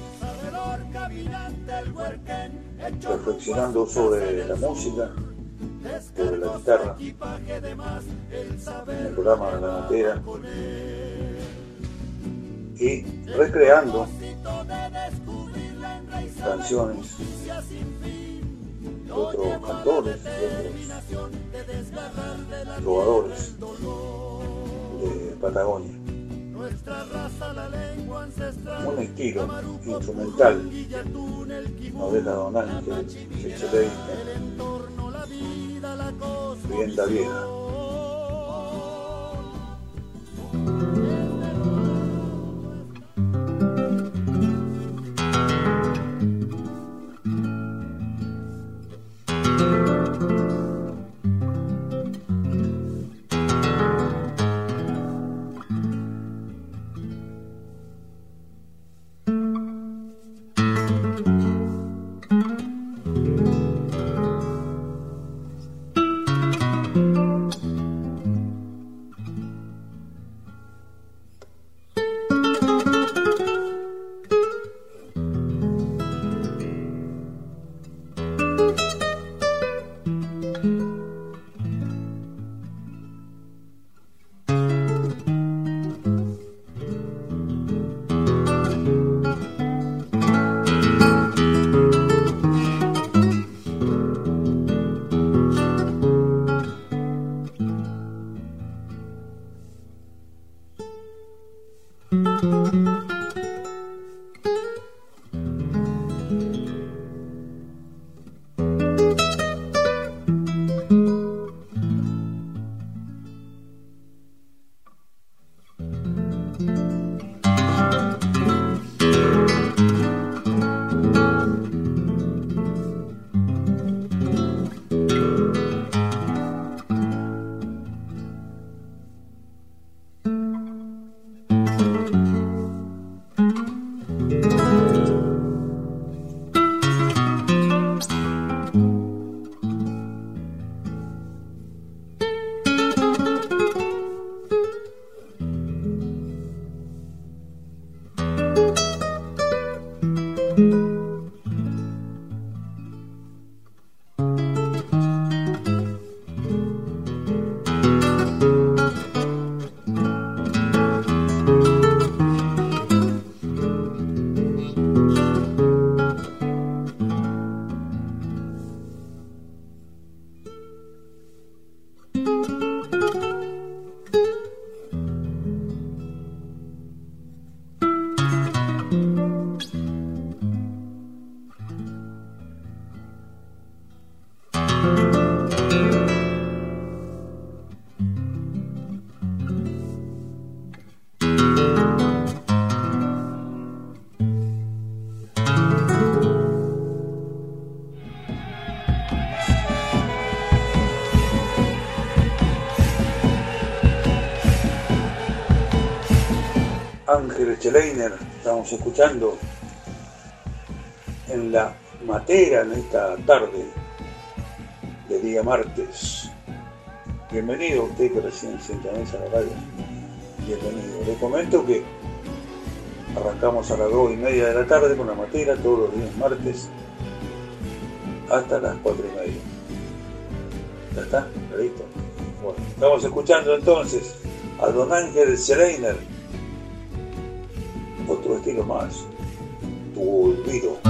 reflexionando sobre la música, sobre la guitarra, en el programa de La Matera, y recreando canciones de otros cantores, de otros trovadores de Patagonia. Un estilo instrumental nos deja Don Ángel Echeleiner, Rienda Vieja. Ángel Echeleiner, estamos escuchando en La Matera en esta tarde de día martes. Bienvenido usted que recién se sintoniza la radio. Bienvenido. Le comento que arrancamos a las 2:30 de la tarde con La Matera todos los días martes hasta las 4:30. ¿Ya está? ¿Listo? Bueno, estamos escuchando entonces a Don Ángel Echeleiner. Otro estilo más, Tu Olvido.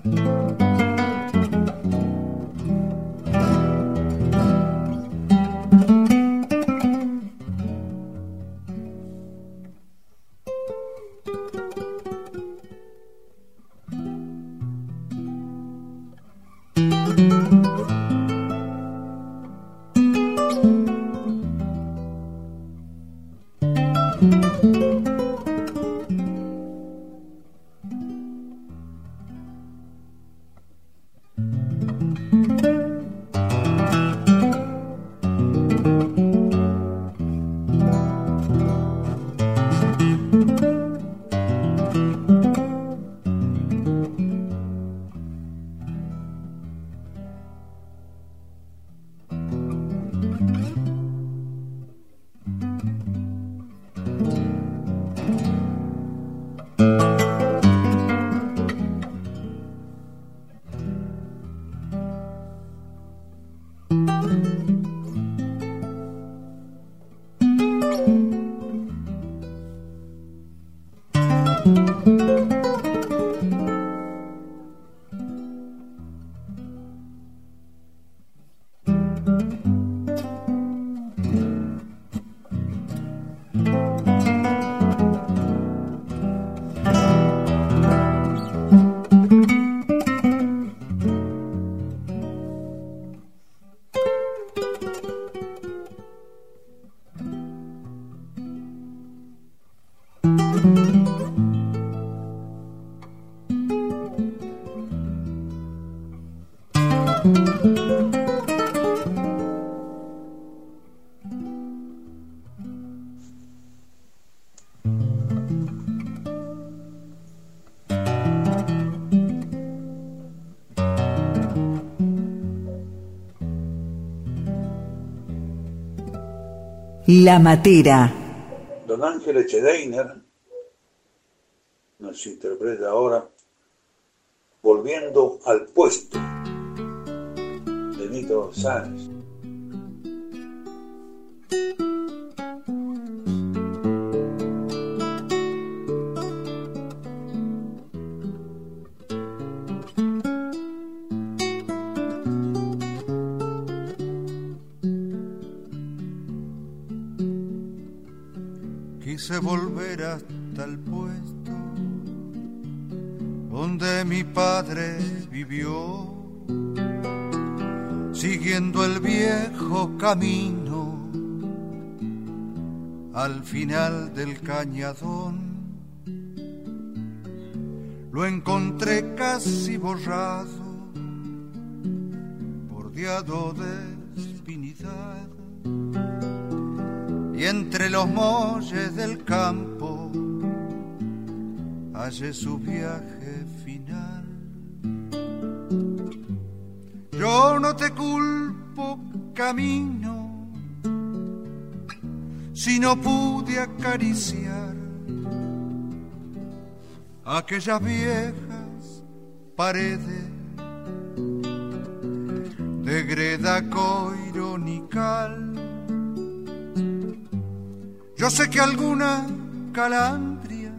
La Matera. Don Ángel Echedeiner nos interpreta ahora Volviendo al Puesto, de Nito Sáenz. Quise volver hasta el puesto donde mi padre vivió, siguiendo el viejo camino al final del cañadón. Lo encontré casi borrado, bordeado de espinidad, y entre los molles del campo hallé su viaje final. Yo no te culpo, camino, si no pude acariciar aquellas viejas paredes de greda coironical. Yo sé que alguna calandria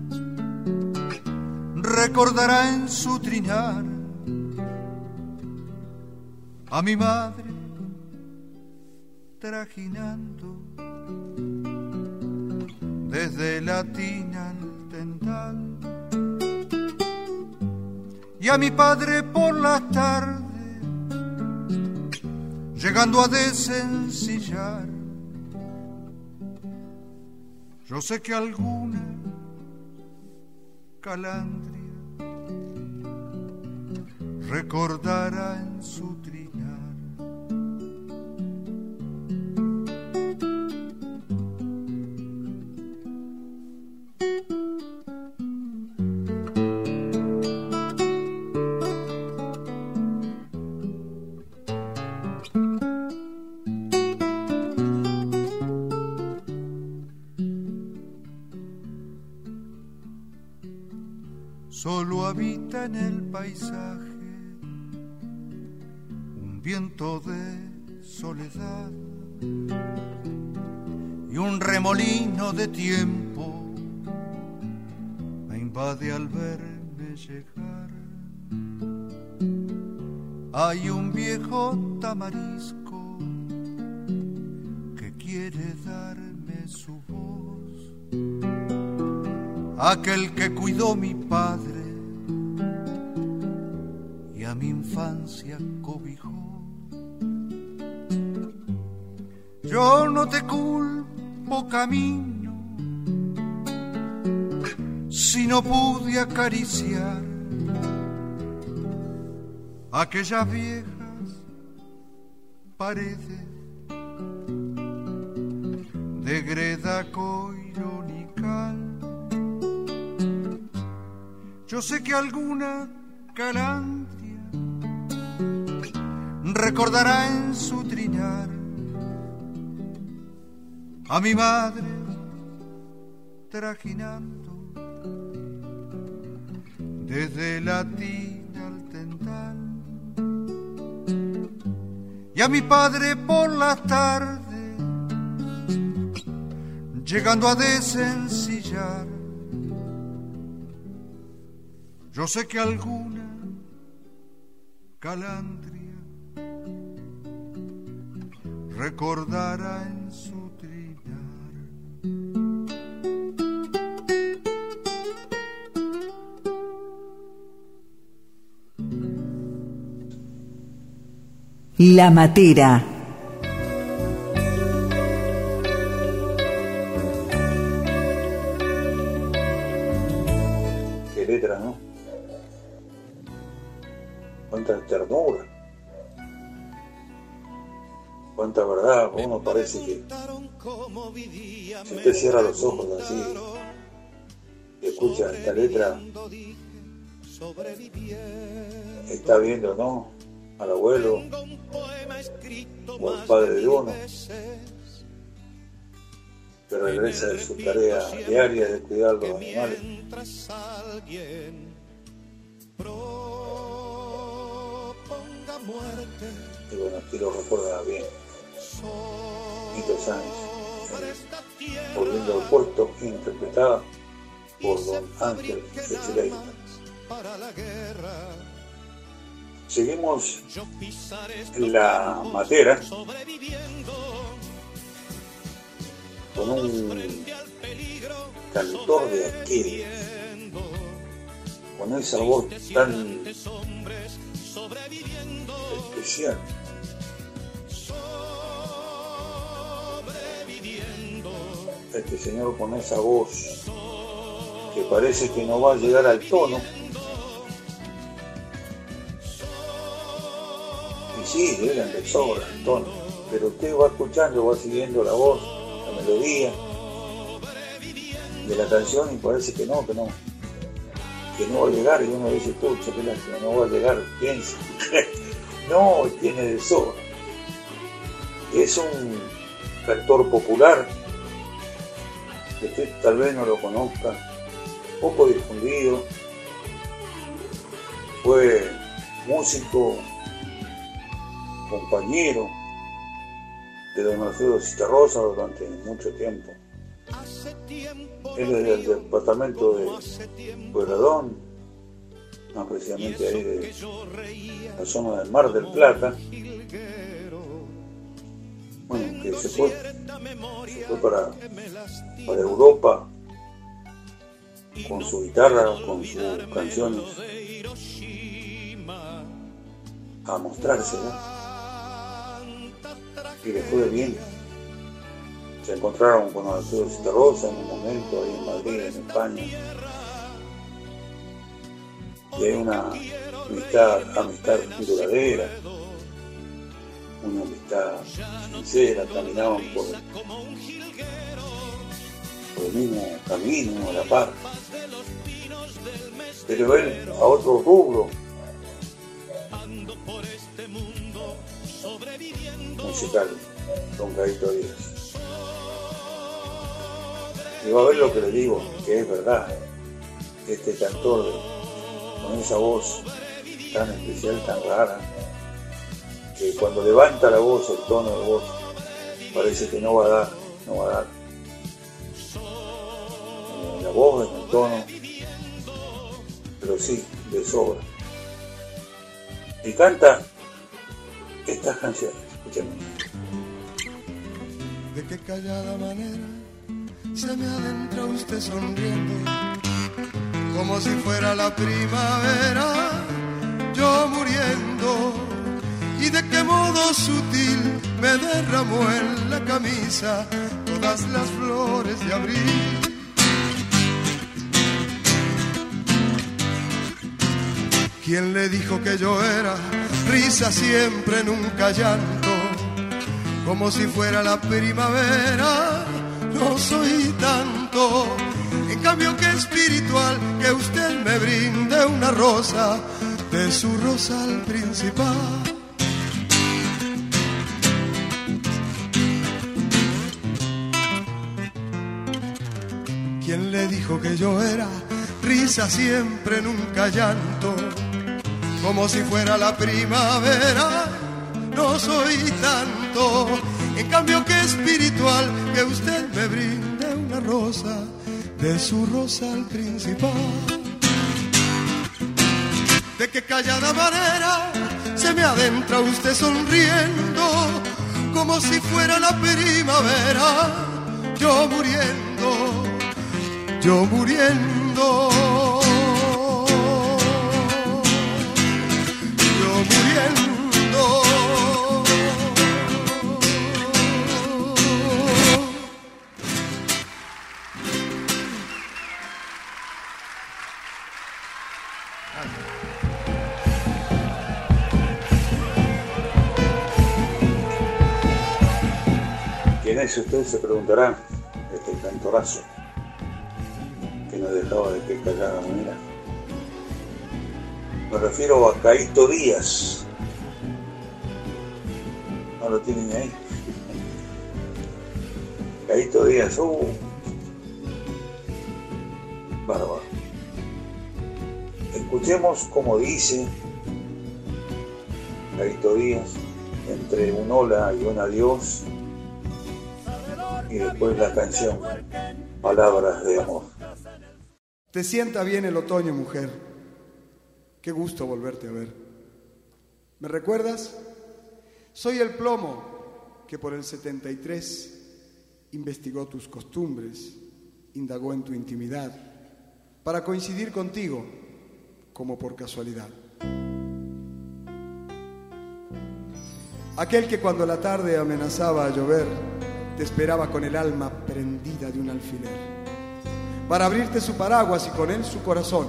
recordará en su trinar a mi madre trajinando desde la tina al tendal, y a mi padre por las tardes llegando a desencillar. Yo sé que alguna calandria recordará en su trinar. Solo habita en el paisaje un viento de soledad y un remolino de tiempo me invade al verme llegar. hay un viejo tamarisco que quiere darme su voz, aquel que cuidó mi padre y a mi infancia cobijó. Yo no te culpo, camino, si no pude acariciar aquellas viejas paredes de greda coironical. Yo sé que alguna calandria recordará en su trinar a mi madre trajinando desde la tina al tendal, y a mi padre por las tardes llegando a desencillar. Yo sé que alguna calandria recordará en su trinar. La Matera. Qué letra, ¿no? Cuánta ternura, cuánta verdad. Uno parece que si usted cierra los ojos así y escucha esta letra, está viendo, ¿no?, al abuelo o al padre de uno que regresa de su tarea diaria de cuidar los animales. Y bueno, aquí lo recuerda bien Nito Sáenz, volviendo al puerto, interpretada por don Ángel Echeleiva. Seguimos en La Matera con un cantor de aquellos, con esa voz tan especial. Este señor con esa voz que parece que no va a llegar al tono, y sí, llegan de sobra el tono, pero usted va escuchando, va siguiendo la voz, la melodía de la canción y parece que no va a llegar, y uno dice, pucha, que lástima, no va a llegar, piensa. No, tiene de sobra. Es un cantor popular, que usted tal vez no lo conozca, poco difundido. Fue músico, compañero de don Alfredo Citarrosa durante mucho tiempo. Él es del departamento de Pueyrredón, más precisamente ahí de la zona del Mar del Plata. Bueno, que se fue para Europa con su guitarra, con sus canciones, a mostrarse, ¿no? Y le fue bien. Se encontraron con Alfredo Citarrosa en un momento ahí en Madrid, en España, y hay una amistad duradera, una amistad sincera. Caminaban por el mismo camino, a la par, pero él a otro rubro musical, don Gaito Díaz. Y va a ver lo que le digo, que es verdad. Este cantor con esa voz tan especial, tan rara, que cuando levanta la voz, el tono de voz, parece que no va a dar. En la voz, en el tono, pero sí, de sobra. Y canta estas canciones. Escuchemos. De qué callada manera se me adentra usted sonriendo, como si fuera la primavera, yo muriendo. Y de qué modo sutil me derramó en la camisa todas las flores de abril. ¿Quién le dijo que yo era risa siempre, nunca llanto? Como si fuera la primavera, no soy tanto. En cambio que espiritual, que usted me brinde una rosa de su rosal principal. ¿Quién le dijo que yo era risa siempre, nunca llanto? Como si fuera la primavera, no soy tanto. En cambio que espiritual, que usted me brinde una rosa de su rosal principal. De qué callada manera se me adentra usted sonriendo, como si fuera la primavera, yo muriendo, yo muriendo. ¿Quién es usted? Se preguntará, este cantorazo que nos dejaba de qué callada manera. Me refiero a Caíto Díaz. No lo tienen ahí. Caíto Díaz, bárbaro. Escuchemos cómo dice Caíto Díaz entre un hola y un adiós, y después la canción Palabras de Amor. Te sienta bien el otoño, mujer. Qué gusto volverte a ver. ¿Me recuerdas? Soy el plomo que por el 73 investigó tus costumbres, indagó en tu intimidad, para coincidir contigo como por casualidad. Aquel que cuando la tarde amenazaba a llover, te esperaba con el alma prendida de un alfiler, para abrirte su paraguas y con él su corazón.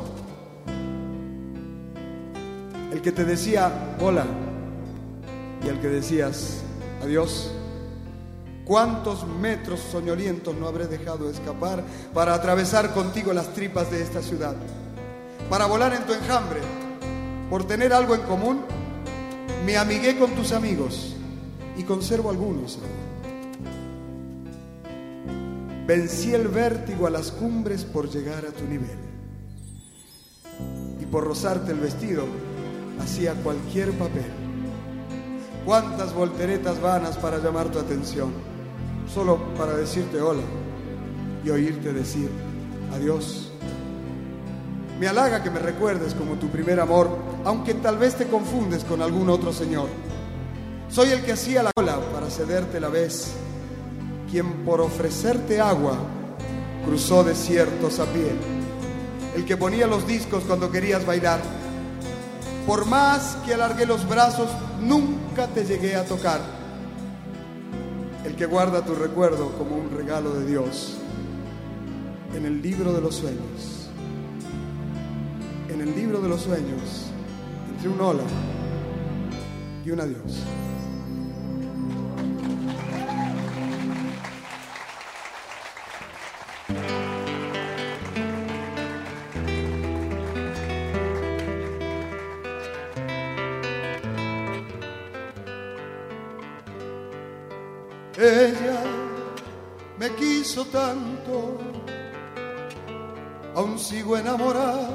El que te decía hola y el que decías adiós. ¿Cuántos metros soñolientos no habré dejado escapar para atravesar contigo las tripas de esta ciudad? Para volar en tu enjambre, por tener algo en común, me amigué con tus amigos y conservo algunos aún. Vencí el vértigo a las cumbres por llegar a tu nivel, y por rozarte el vestido hacía cualquier papel. Cuántas volteretas vanas para llamar tu atención, solo para decirte hola y oírte decir adiós. Me halaga que me recuerdes como tu primer amor, aunque tal vez te confundes con algún otro señor. Soy el que hacía la cola para cederte la vez, quien por ofrecerte agua cruzó desiertos a pie, el que ponía los discos cuando querías bailar. Por más que alargué los brazos, nunca te llegué a tocar. El que guarda tu recuerdo como un regalo de Dios en el libro de los sueños. En el libro de los sueños, entre un hola y un adiós. Ella me quiso tanto, aún sigo enamorado.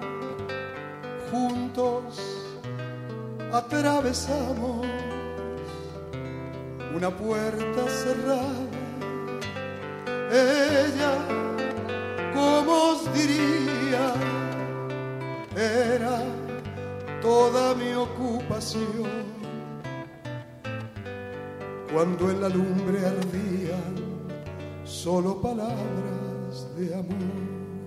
Juntos atravesamos una puerta cerrada. Ella, ¿cómo os diría? Era toda mi ocupación. cuando en la lumbre ardían solo palabras de amor,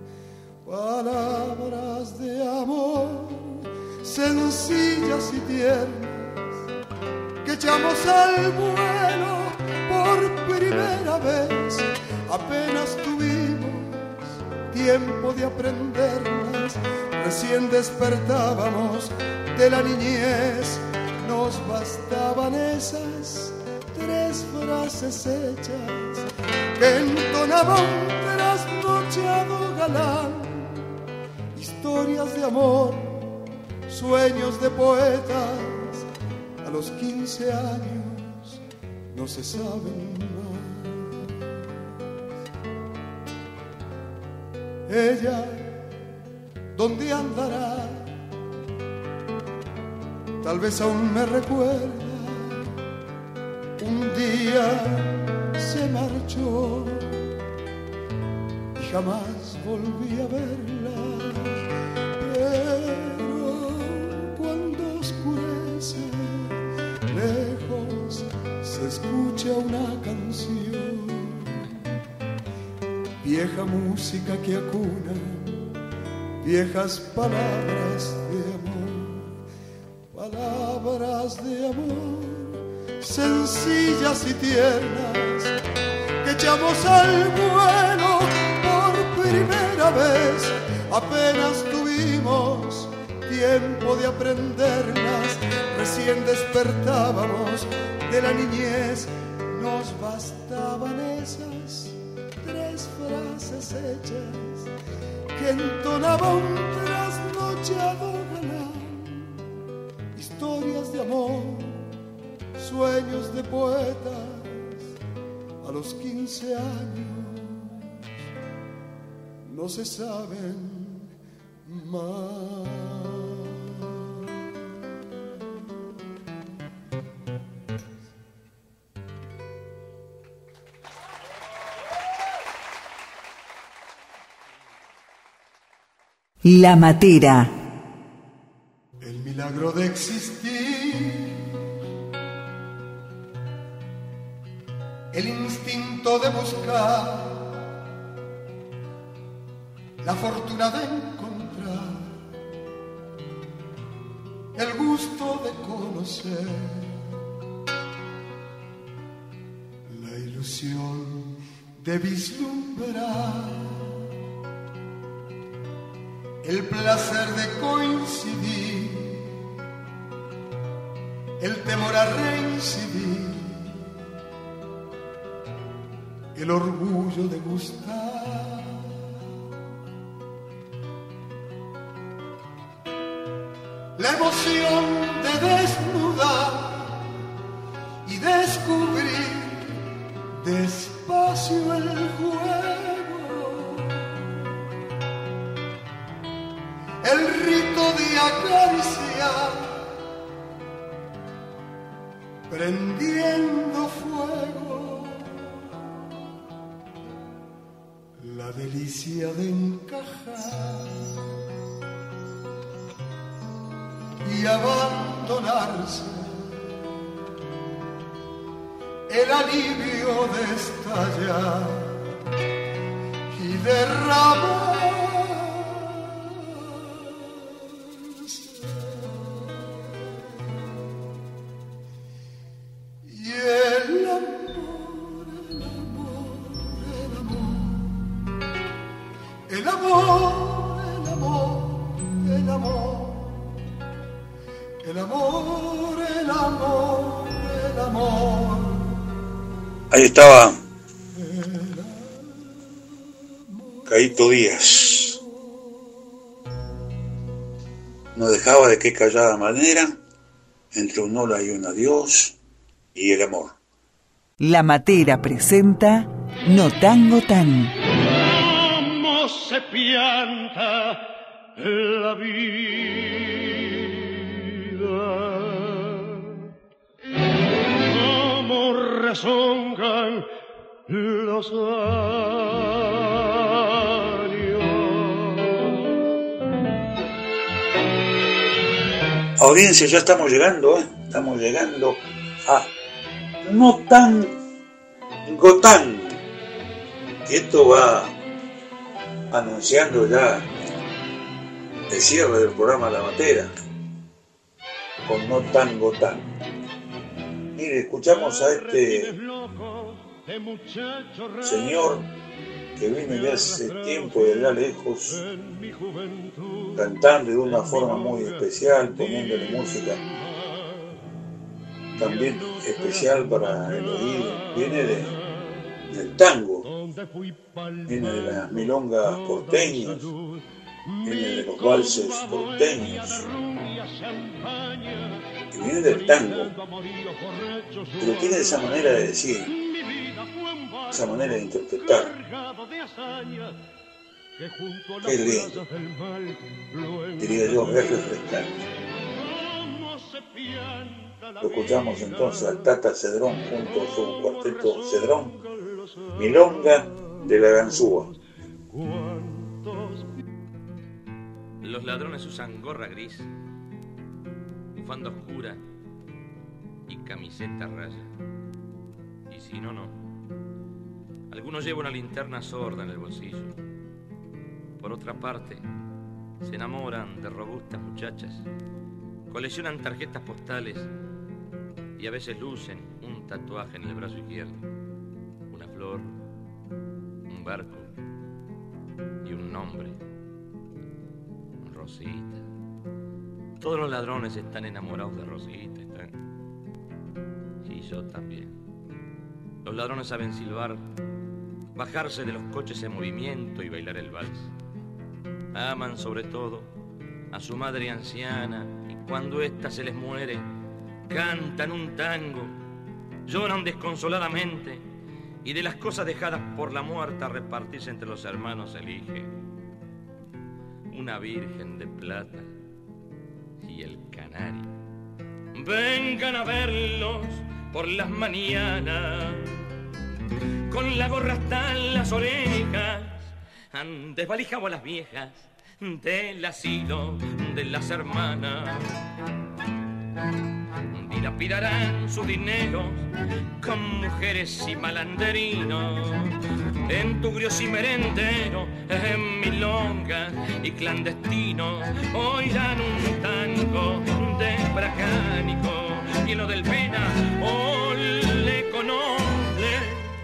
palabras de amor, sencillas y tiernas, que echamos al vuelo por primera vez. Apenas tuvimos tiempo de aprenderlas, recién despertábamos de la niñez. Nos bastaban esas 3 frases hechas que entonaba un trasnochado galán. Historias de amor, sueños de poetas, a los 15 años no se saben más. Ella, ¿dónde andará? Tal vez aún me recuerda. Un día se marchó y jamás volví a verla. Pero cuando oscurece, lejos se escucha una canción, vieja música que acuna viejas palabras de amor, palabras de amor, sencillas y tiernas, que echamos al vuelo por primera vez. Apenas tuvimos tiempo de aprenderlas, recién despertábamos de la niñez. Nos bastaban esas 3 frases hechas que entonaba un trasnochado galán. Historias de amor, sueños de poetas, a los 15 años no se saben más. La Matera. El milagro de existir, el instinto de buscar, la fortuna de encontrar, el gusto de conocer, la ilusión de vislumbrar, el placer de coincidir, el temor a reincidir, el orgullo de gustar, la emoción de desnudar y descubrir despacio el juego, el rito de acariciar, prendiendo fuego, la delicia de encajar y abandonarse, el alivio de estallar y derramar. Ahí estaba Caíto Díaz. No dejaba de qué callada manera, entre un hola y un adiós, y el amor. La Matera presenta No Tango Tan. ¿Cómo se pianta la vida? ¿Cómo rezongan los años? Audiencia, ya estamos llegando, Estamos llegando a No Tan Gotán. Esto va anunciando ya el cierre del programa La Matera con No Tan Gotán. Mire, escuchamos a este señor que vino ya hace tiempo de allá lejos, cantando de una forma muy especial, poniéndole música también especial para el oído. Viene del tango, viene de las milongas porteñas, viene de los valses porteños, y viene del tango, pero tiene esa manera de decir, esa manera de interpretar. Qué lindo, diría yo, es refrescante. Lo escuchamos entonces al Tata Cedrón junto a su cuarteto Cedrón, Milonga de la Ganzúa. Los ladrones usan gorra gris, bufanda oscura y camiseta raya. Y si no, no. Algunos llevan una linterna sorda en el bolsillo. Por otra parte, se enamoran de robustas muchachas, coleccionan tarjetas postales y a veces lucen un tatuaje en el brazo izquierdo. Una flor, un barco y un nombre. Rosita. Todos los ladrones están enamorados de Rosita, y yo también. Los ladrones saben silbar, bajarse de los coches en movimiento y bailar el vals. Aman sobre todo a su madre anciana y cuando ésta se les muere, cantan un tango, lloran desconsoladamente y de las cosas dejadas por la muerta a repartirse entre los hermanos elige una virgen de plata y el canario. Vengan a verlos por las mañanas, con la gorra hasta en las orejas, desvalijamos a las viejas del asilo de las hermanas. Dilapidarán sus dineros con mujeres y malanderinos, en tugrios y merenderos, en milongas y clandestinos. Oirán un tango de bracánico, lleno del pena, ole con ole,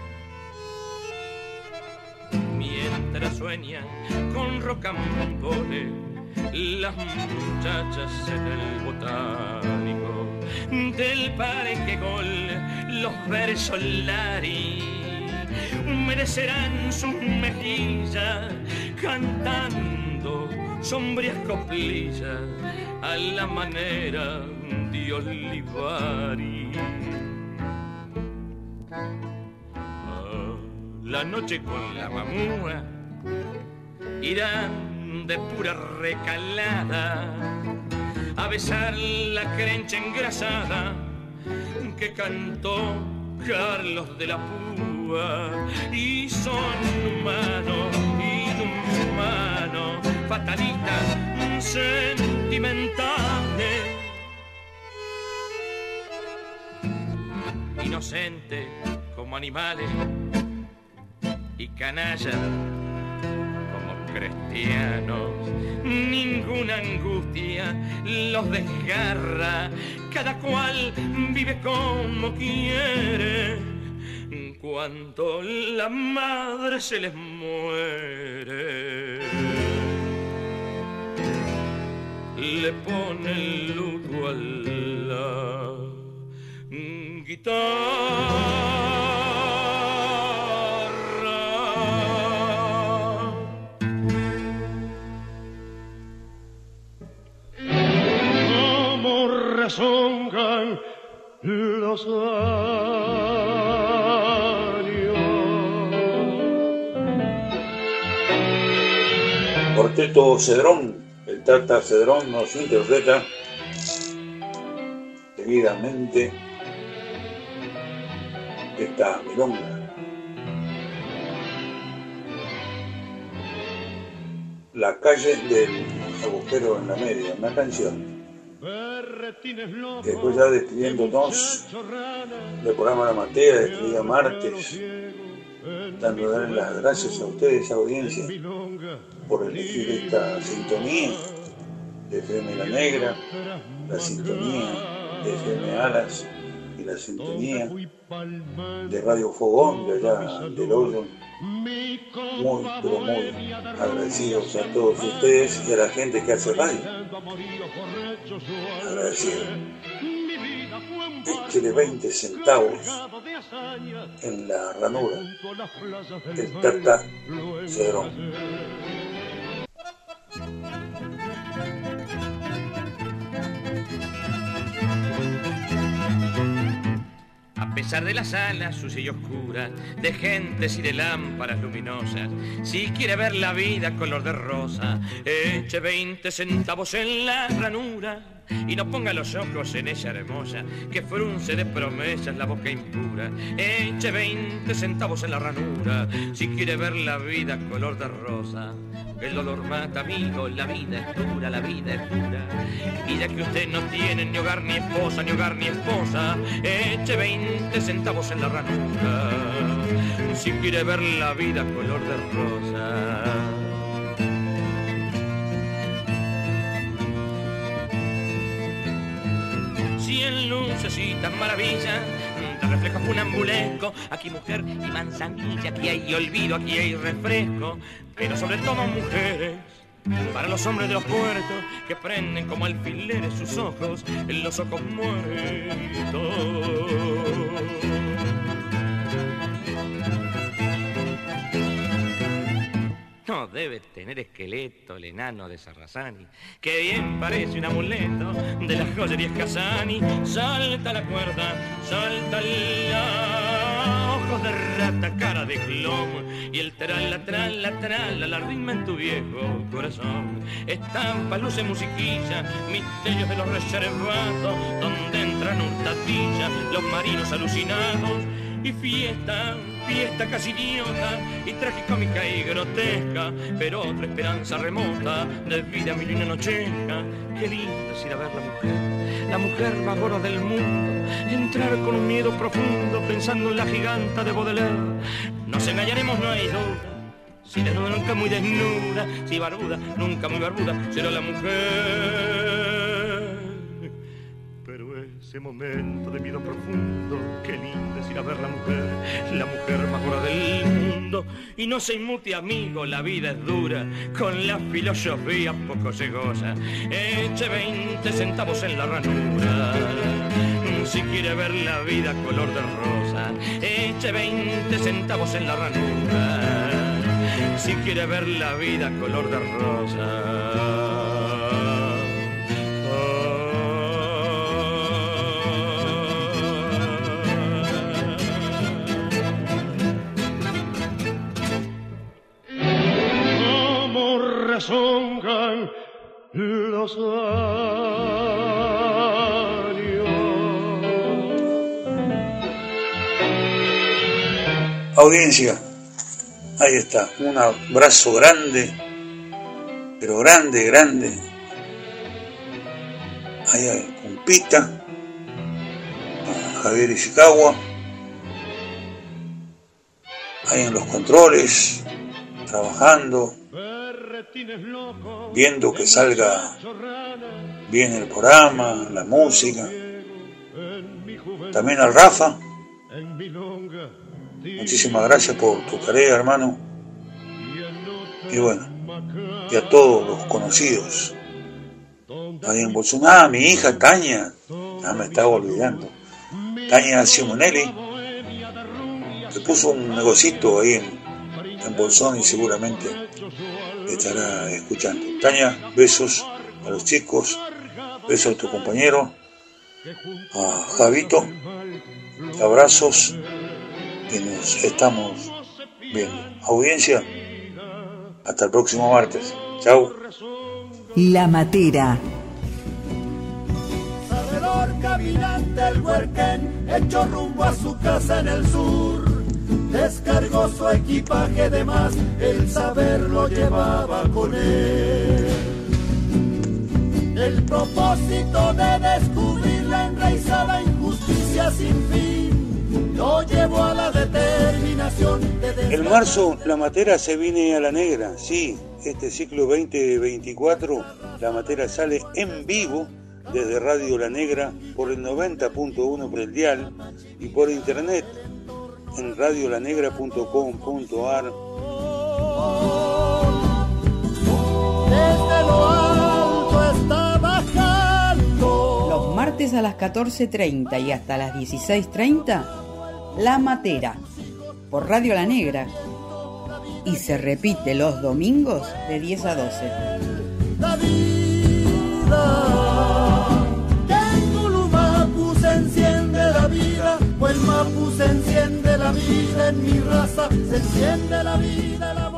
mientras sueñan con rocambole las muchachas en el botánico. Del parenque gol los versos lari humedecerán sus mejillas cantando sombrías coplillas a la manera de Olivari. La noche con la mamúa irán de pura recalada a besar la crencha engrasada que cantó Carlos de la Púa, y son humanos, inhumanos, fatalistas, sentimentales, inocentes como animales y canallas como cristianos. Ninguna angustia los desgarra, cada cual vive como quiere. Cuando la madre se les muere, le pone el luto a la guitarra. Rezongan los años. Cuarteto Cedrón, el Tata Cedrón nos interpreta seguidamente esta milonga, La calle del agujero en la media, una canción Después ya despidiéndonos del programa La Matera de este día martes, dándole las gracias a ustedes, audiencia, por elegir esta sintonía de FM La Negra, la sintonía de FM Alas y la sintonía de Radio Fogón de allá del Hoyo. Muy, pero muy agradecidos a todos ustedes y a la gente que hace radio. Agradecido. Échele 20 centavos en la ranura. El Tata Cedrón. A pesar de la sala sucia y oscura, de gentes y de lámparas luminosas, si quiere ver la vida color de rosa, eche 20 centavos en la ranura y no ponga los ojos en ella hermosa que frunce de promesas la boca impura. Eche 20 centavos en la ranura si quiere ver la vida color de rosa. El dolor mata, amigo, la vida es dura, la vida es dura. Y ya que usted no tiene ni hogar ni esposa, ni hogar ni esposa, eche 20 centavos en la ranura si quiere ver la vida color de rosa. Cien lucecitas maravillas, te refleja funambulesco. Aquí mujer y manzanilla, aquí hay olvido, aquí hay refresco. Pero sobre todo mujeres, para los hombres de los puertos, que prenden como alfileres sus ojos, en los ojos muertos. No debe tener esqueleto el enano de Sarrazani, que bien parece un amuleto de las joyerías Casani. Salta la cuerda, salta la ojos de rata, cara de clomo, y el trala, la rima en tu viejo corazón. Estampa, luce, musiquilla, misterios de los reservados, donde entran hurtadillas los marinos alucinados. Y fiesta casi idiota, y tragicómica y grotesca, pero otra esperanza remota de vida milinochesca. Qué lindo es ir a ver la mujer más gorda del mundo, entrar con un miedo profundo pensando en la giganta de Baudelaire. Nos engañaremos, no hay duda, si desnuda nunca muy desnuda, si barbuda nunca muy barbuda, será la mujer. Ese momento de miedo profundo, qué lindo es ir a ver la mujer más gorda del mundo. Y no se inmute, amigo, la vida es dura, con la filosofía poco se goza. Eche 20 centavos en la ranura si quiere ver la vida color de rosa. Eche 20 centavos en la ranura si quiere ver la vida color de rosa. Rezongan los años. Audiencia, ahí está, un abrazo grande, pero grande, ahí a Compita, a Javier Ishikawa, ahí en los controles, trabajando, viendo que salga bien el programa, la música. También al Rafa, muchísimas gracias por tu tarea, hermano. Y bueno, y a todos los conocidos ahí en Bolsonaro. Mi hija Tania, me estaba olvidando, Tania Simonelli, que puso un negocito ahí en Bolsón y seguramente estará escuchando. Tania, besos a los chicos, besos a tu compañero, a Javito, abrazos y nos estamos viendo. Audiencia, hasta el próximo martes. Chao. La Matera. Sabedor caminante el huerquén, hecho rumbo a su casa en el sur. Descargó su equipaje de más, el saber lo llevaba con él. el propósito de descubrir la enraizada injusticia sin fin, lo llevó a la determinación de... En marzo, La Matera se viene a la negra, sí, este ciclo 2024, La Matera sale en vivo desde Radio La Negra por el 90.1 por el dial y por internet en radiolanegra.com.ar. Desde lo alto está bajando. Los martes a las 14:30 y hasta las 16:30, La Matera por Radio La Negra. Y se repite los domingos de 10 a 12. La vida, que en Gulumapu se enciende la vida, o el Mapu se enciende la vida, en mi raza se enciende la vida.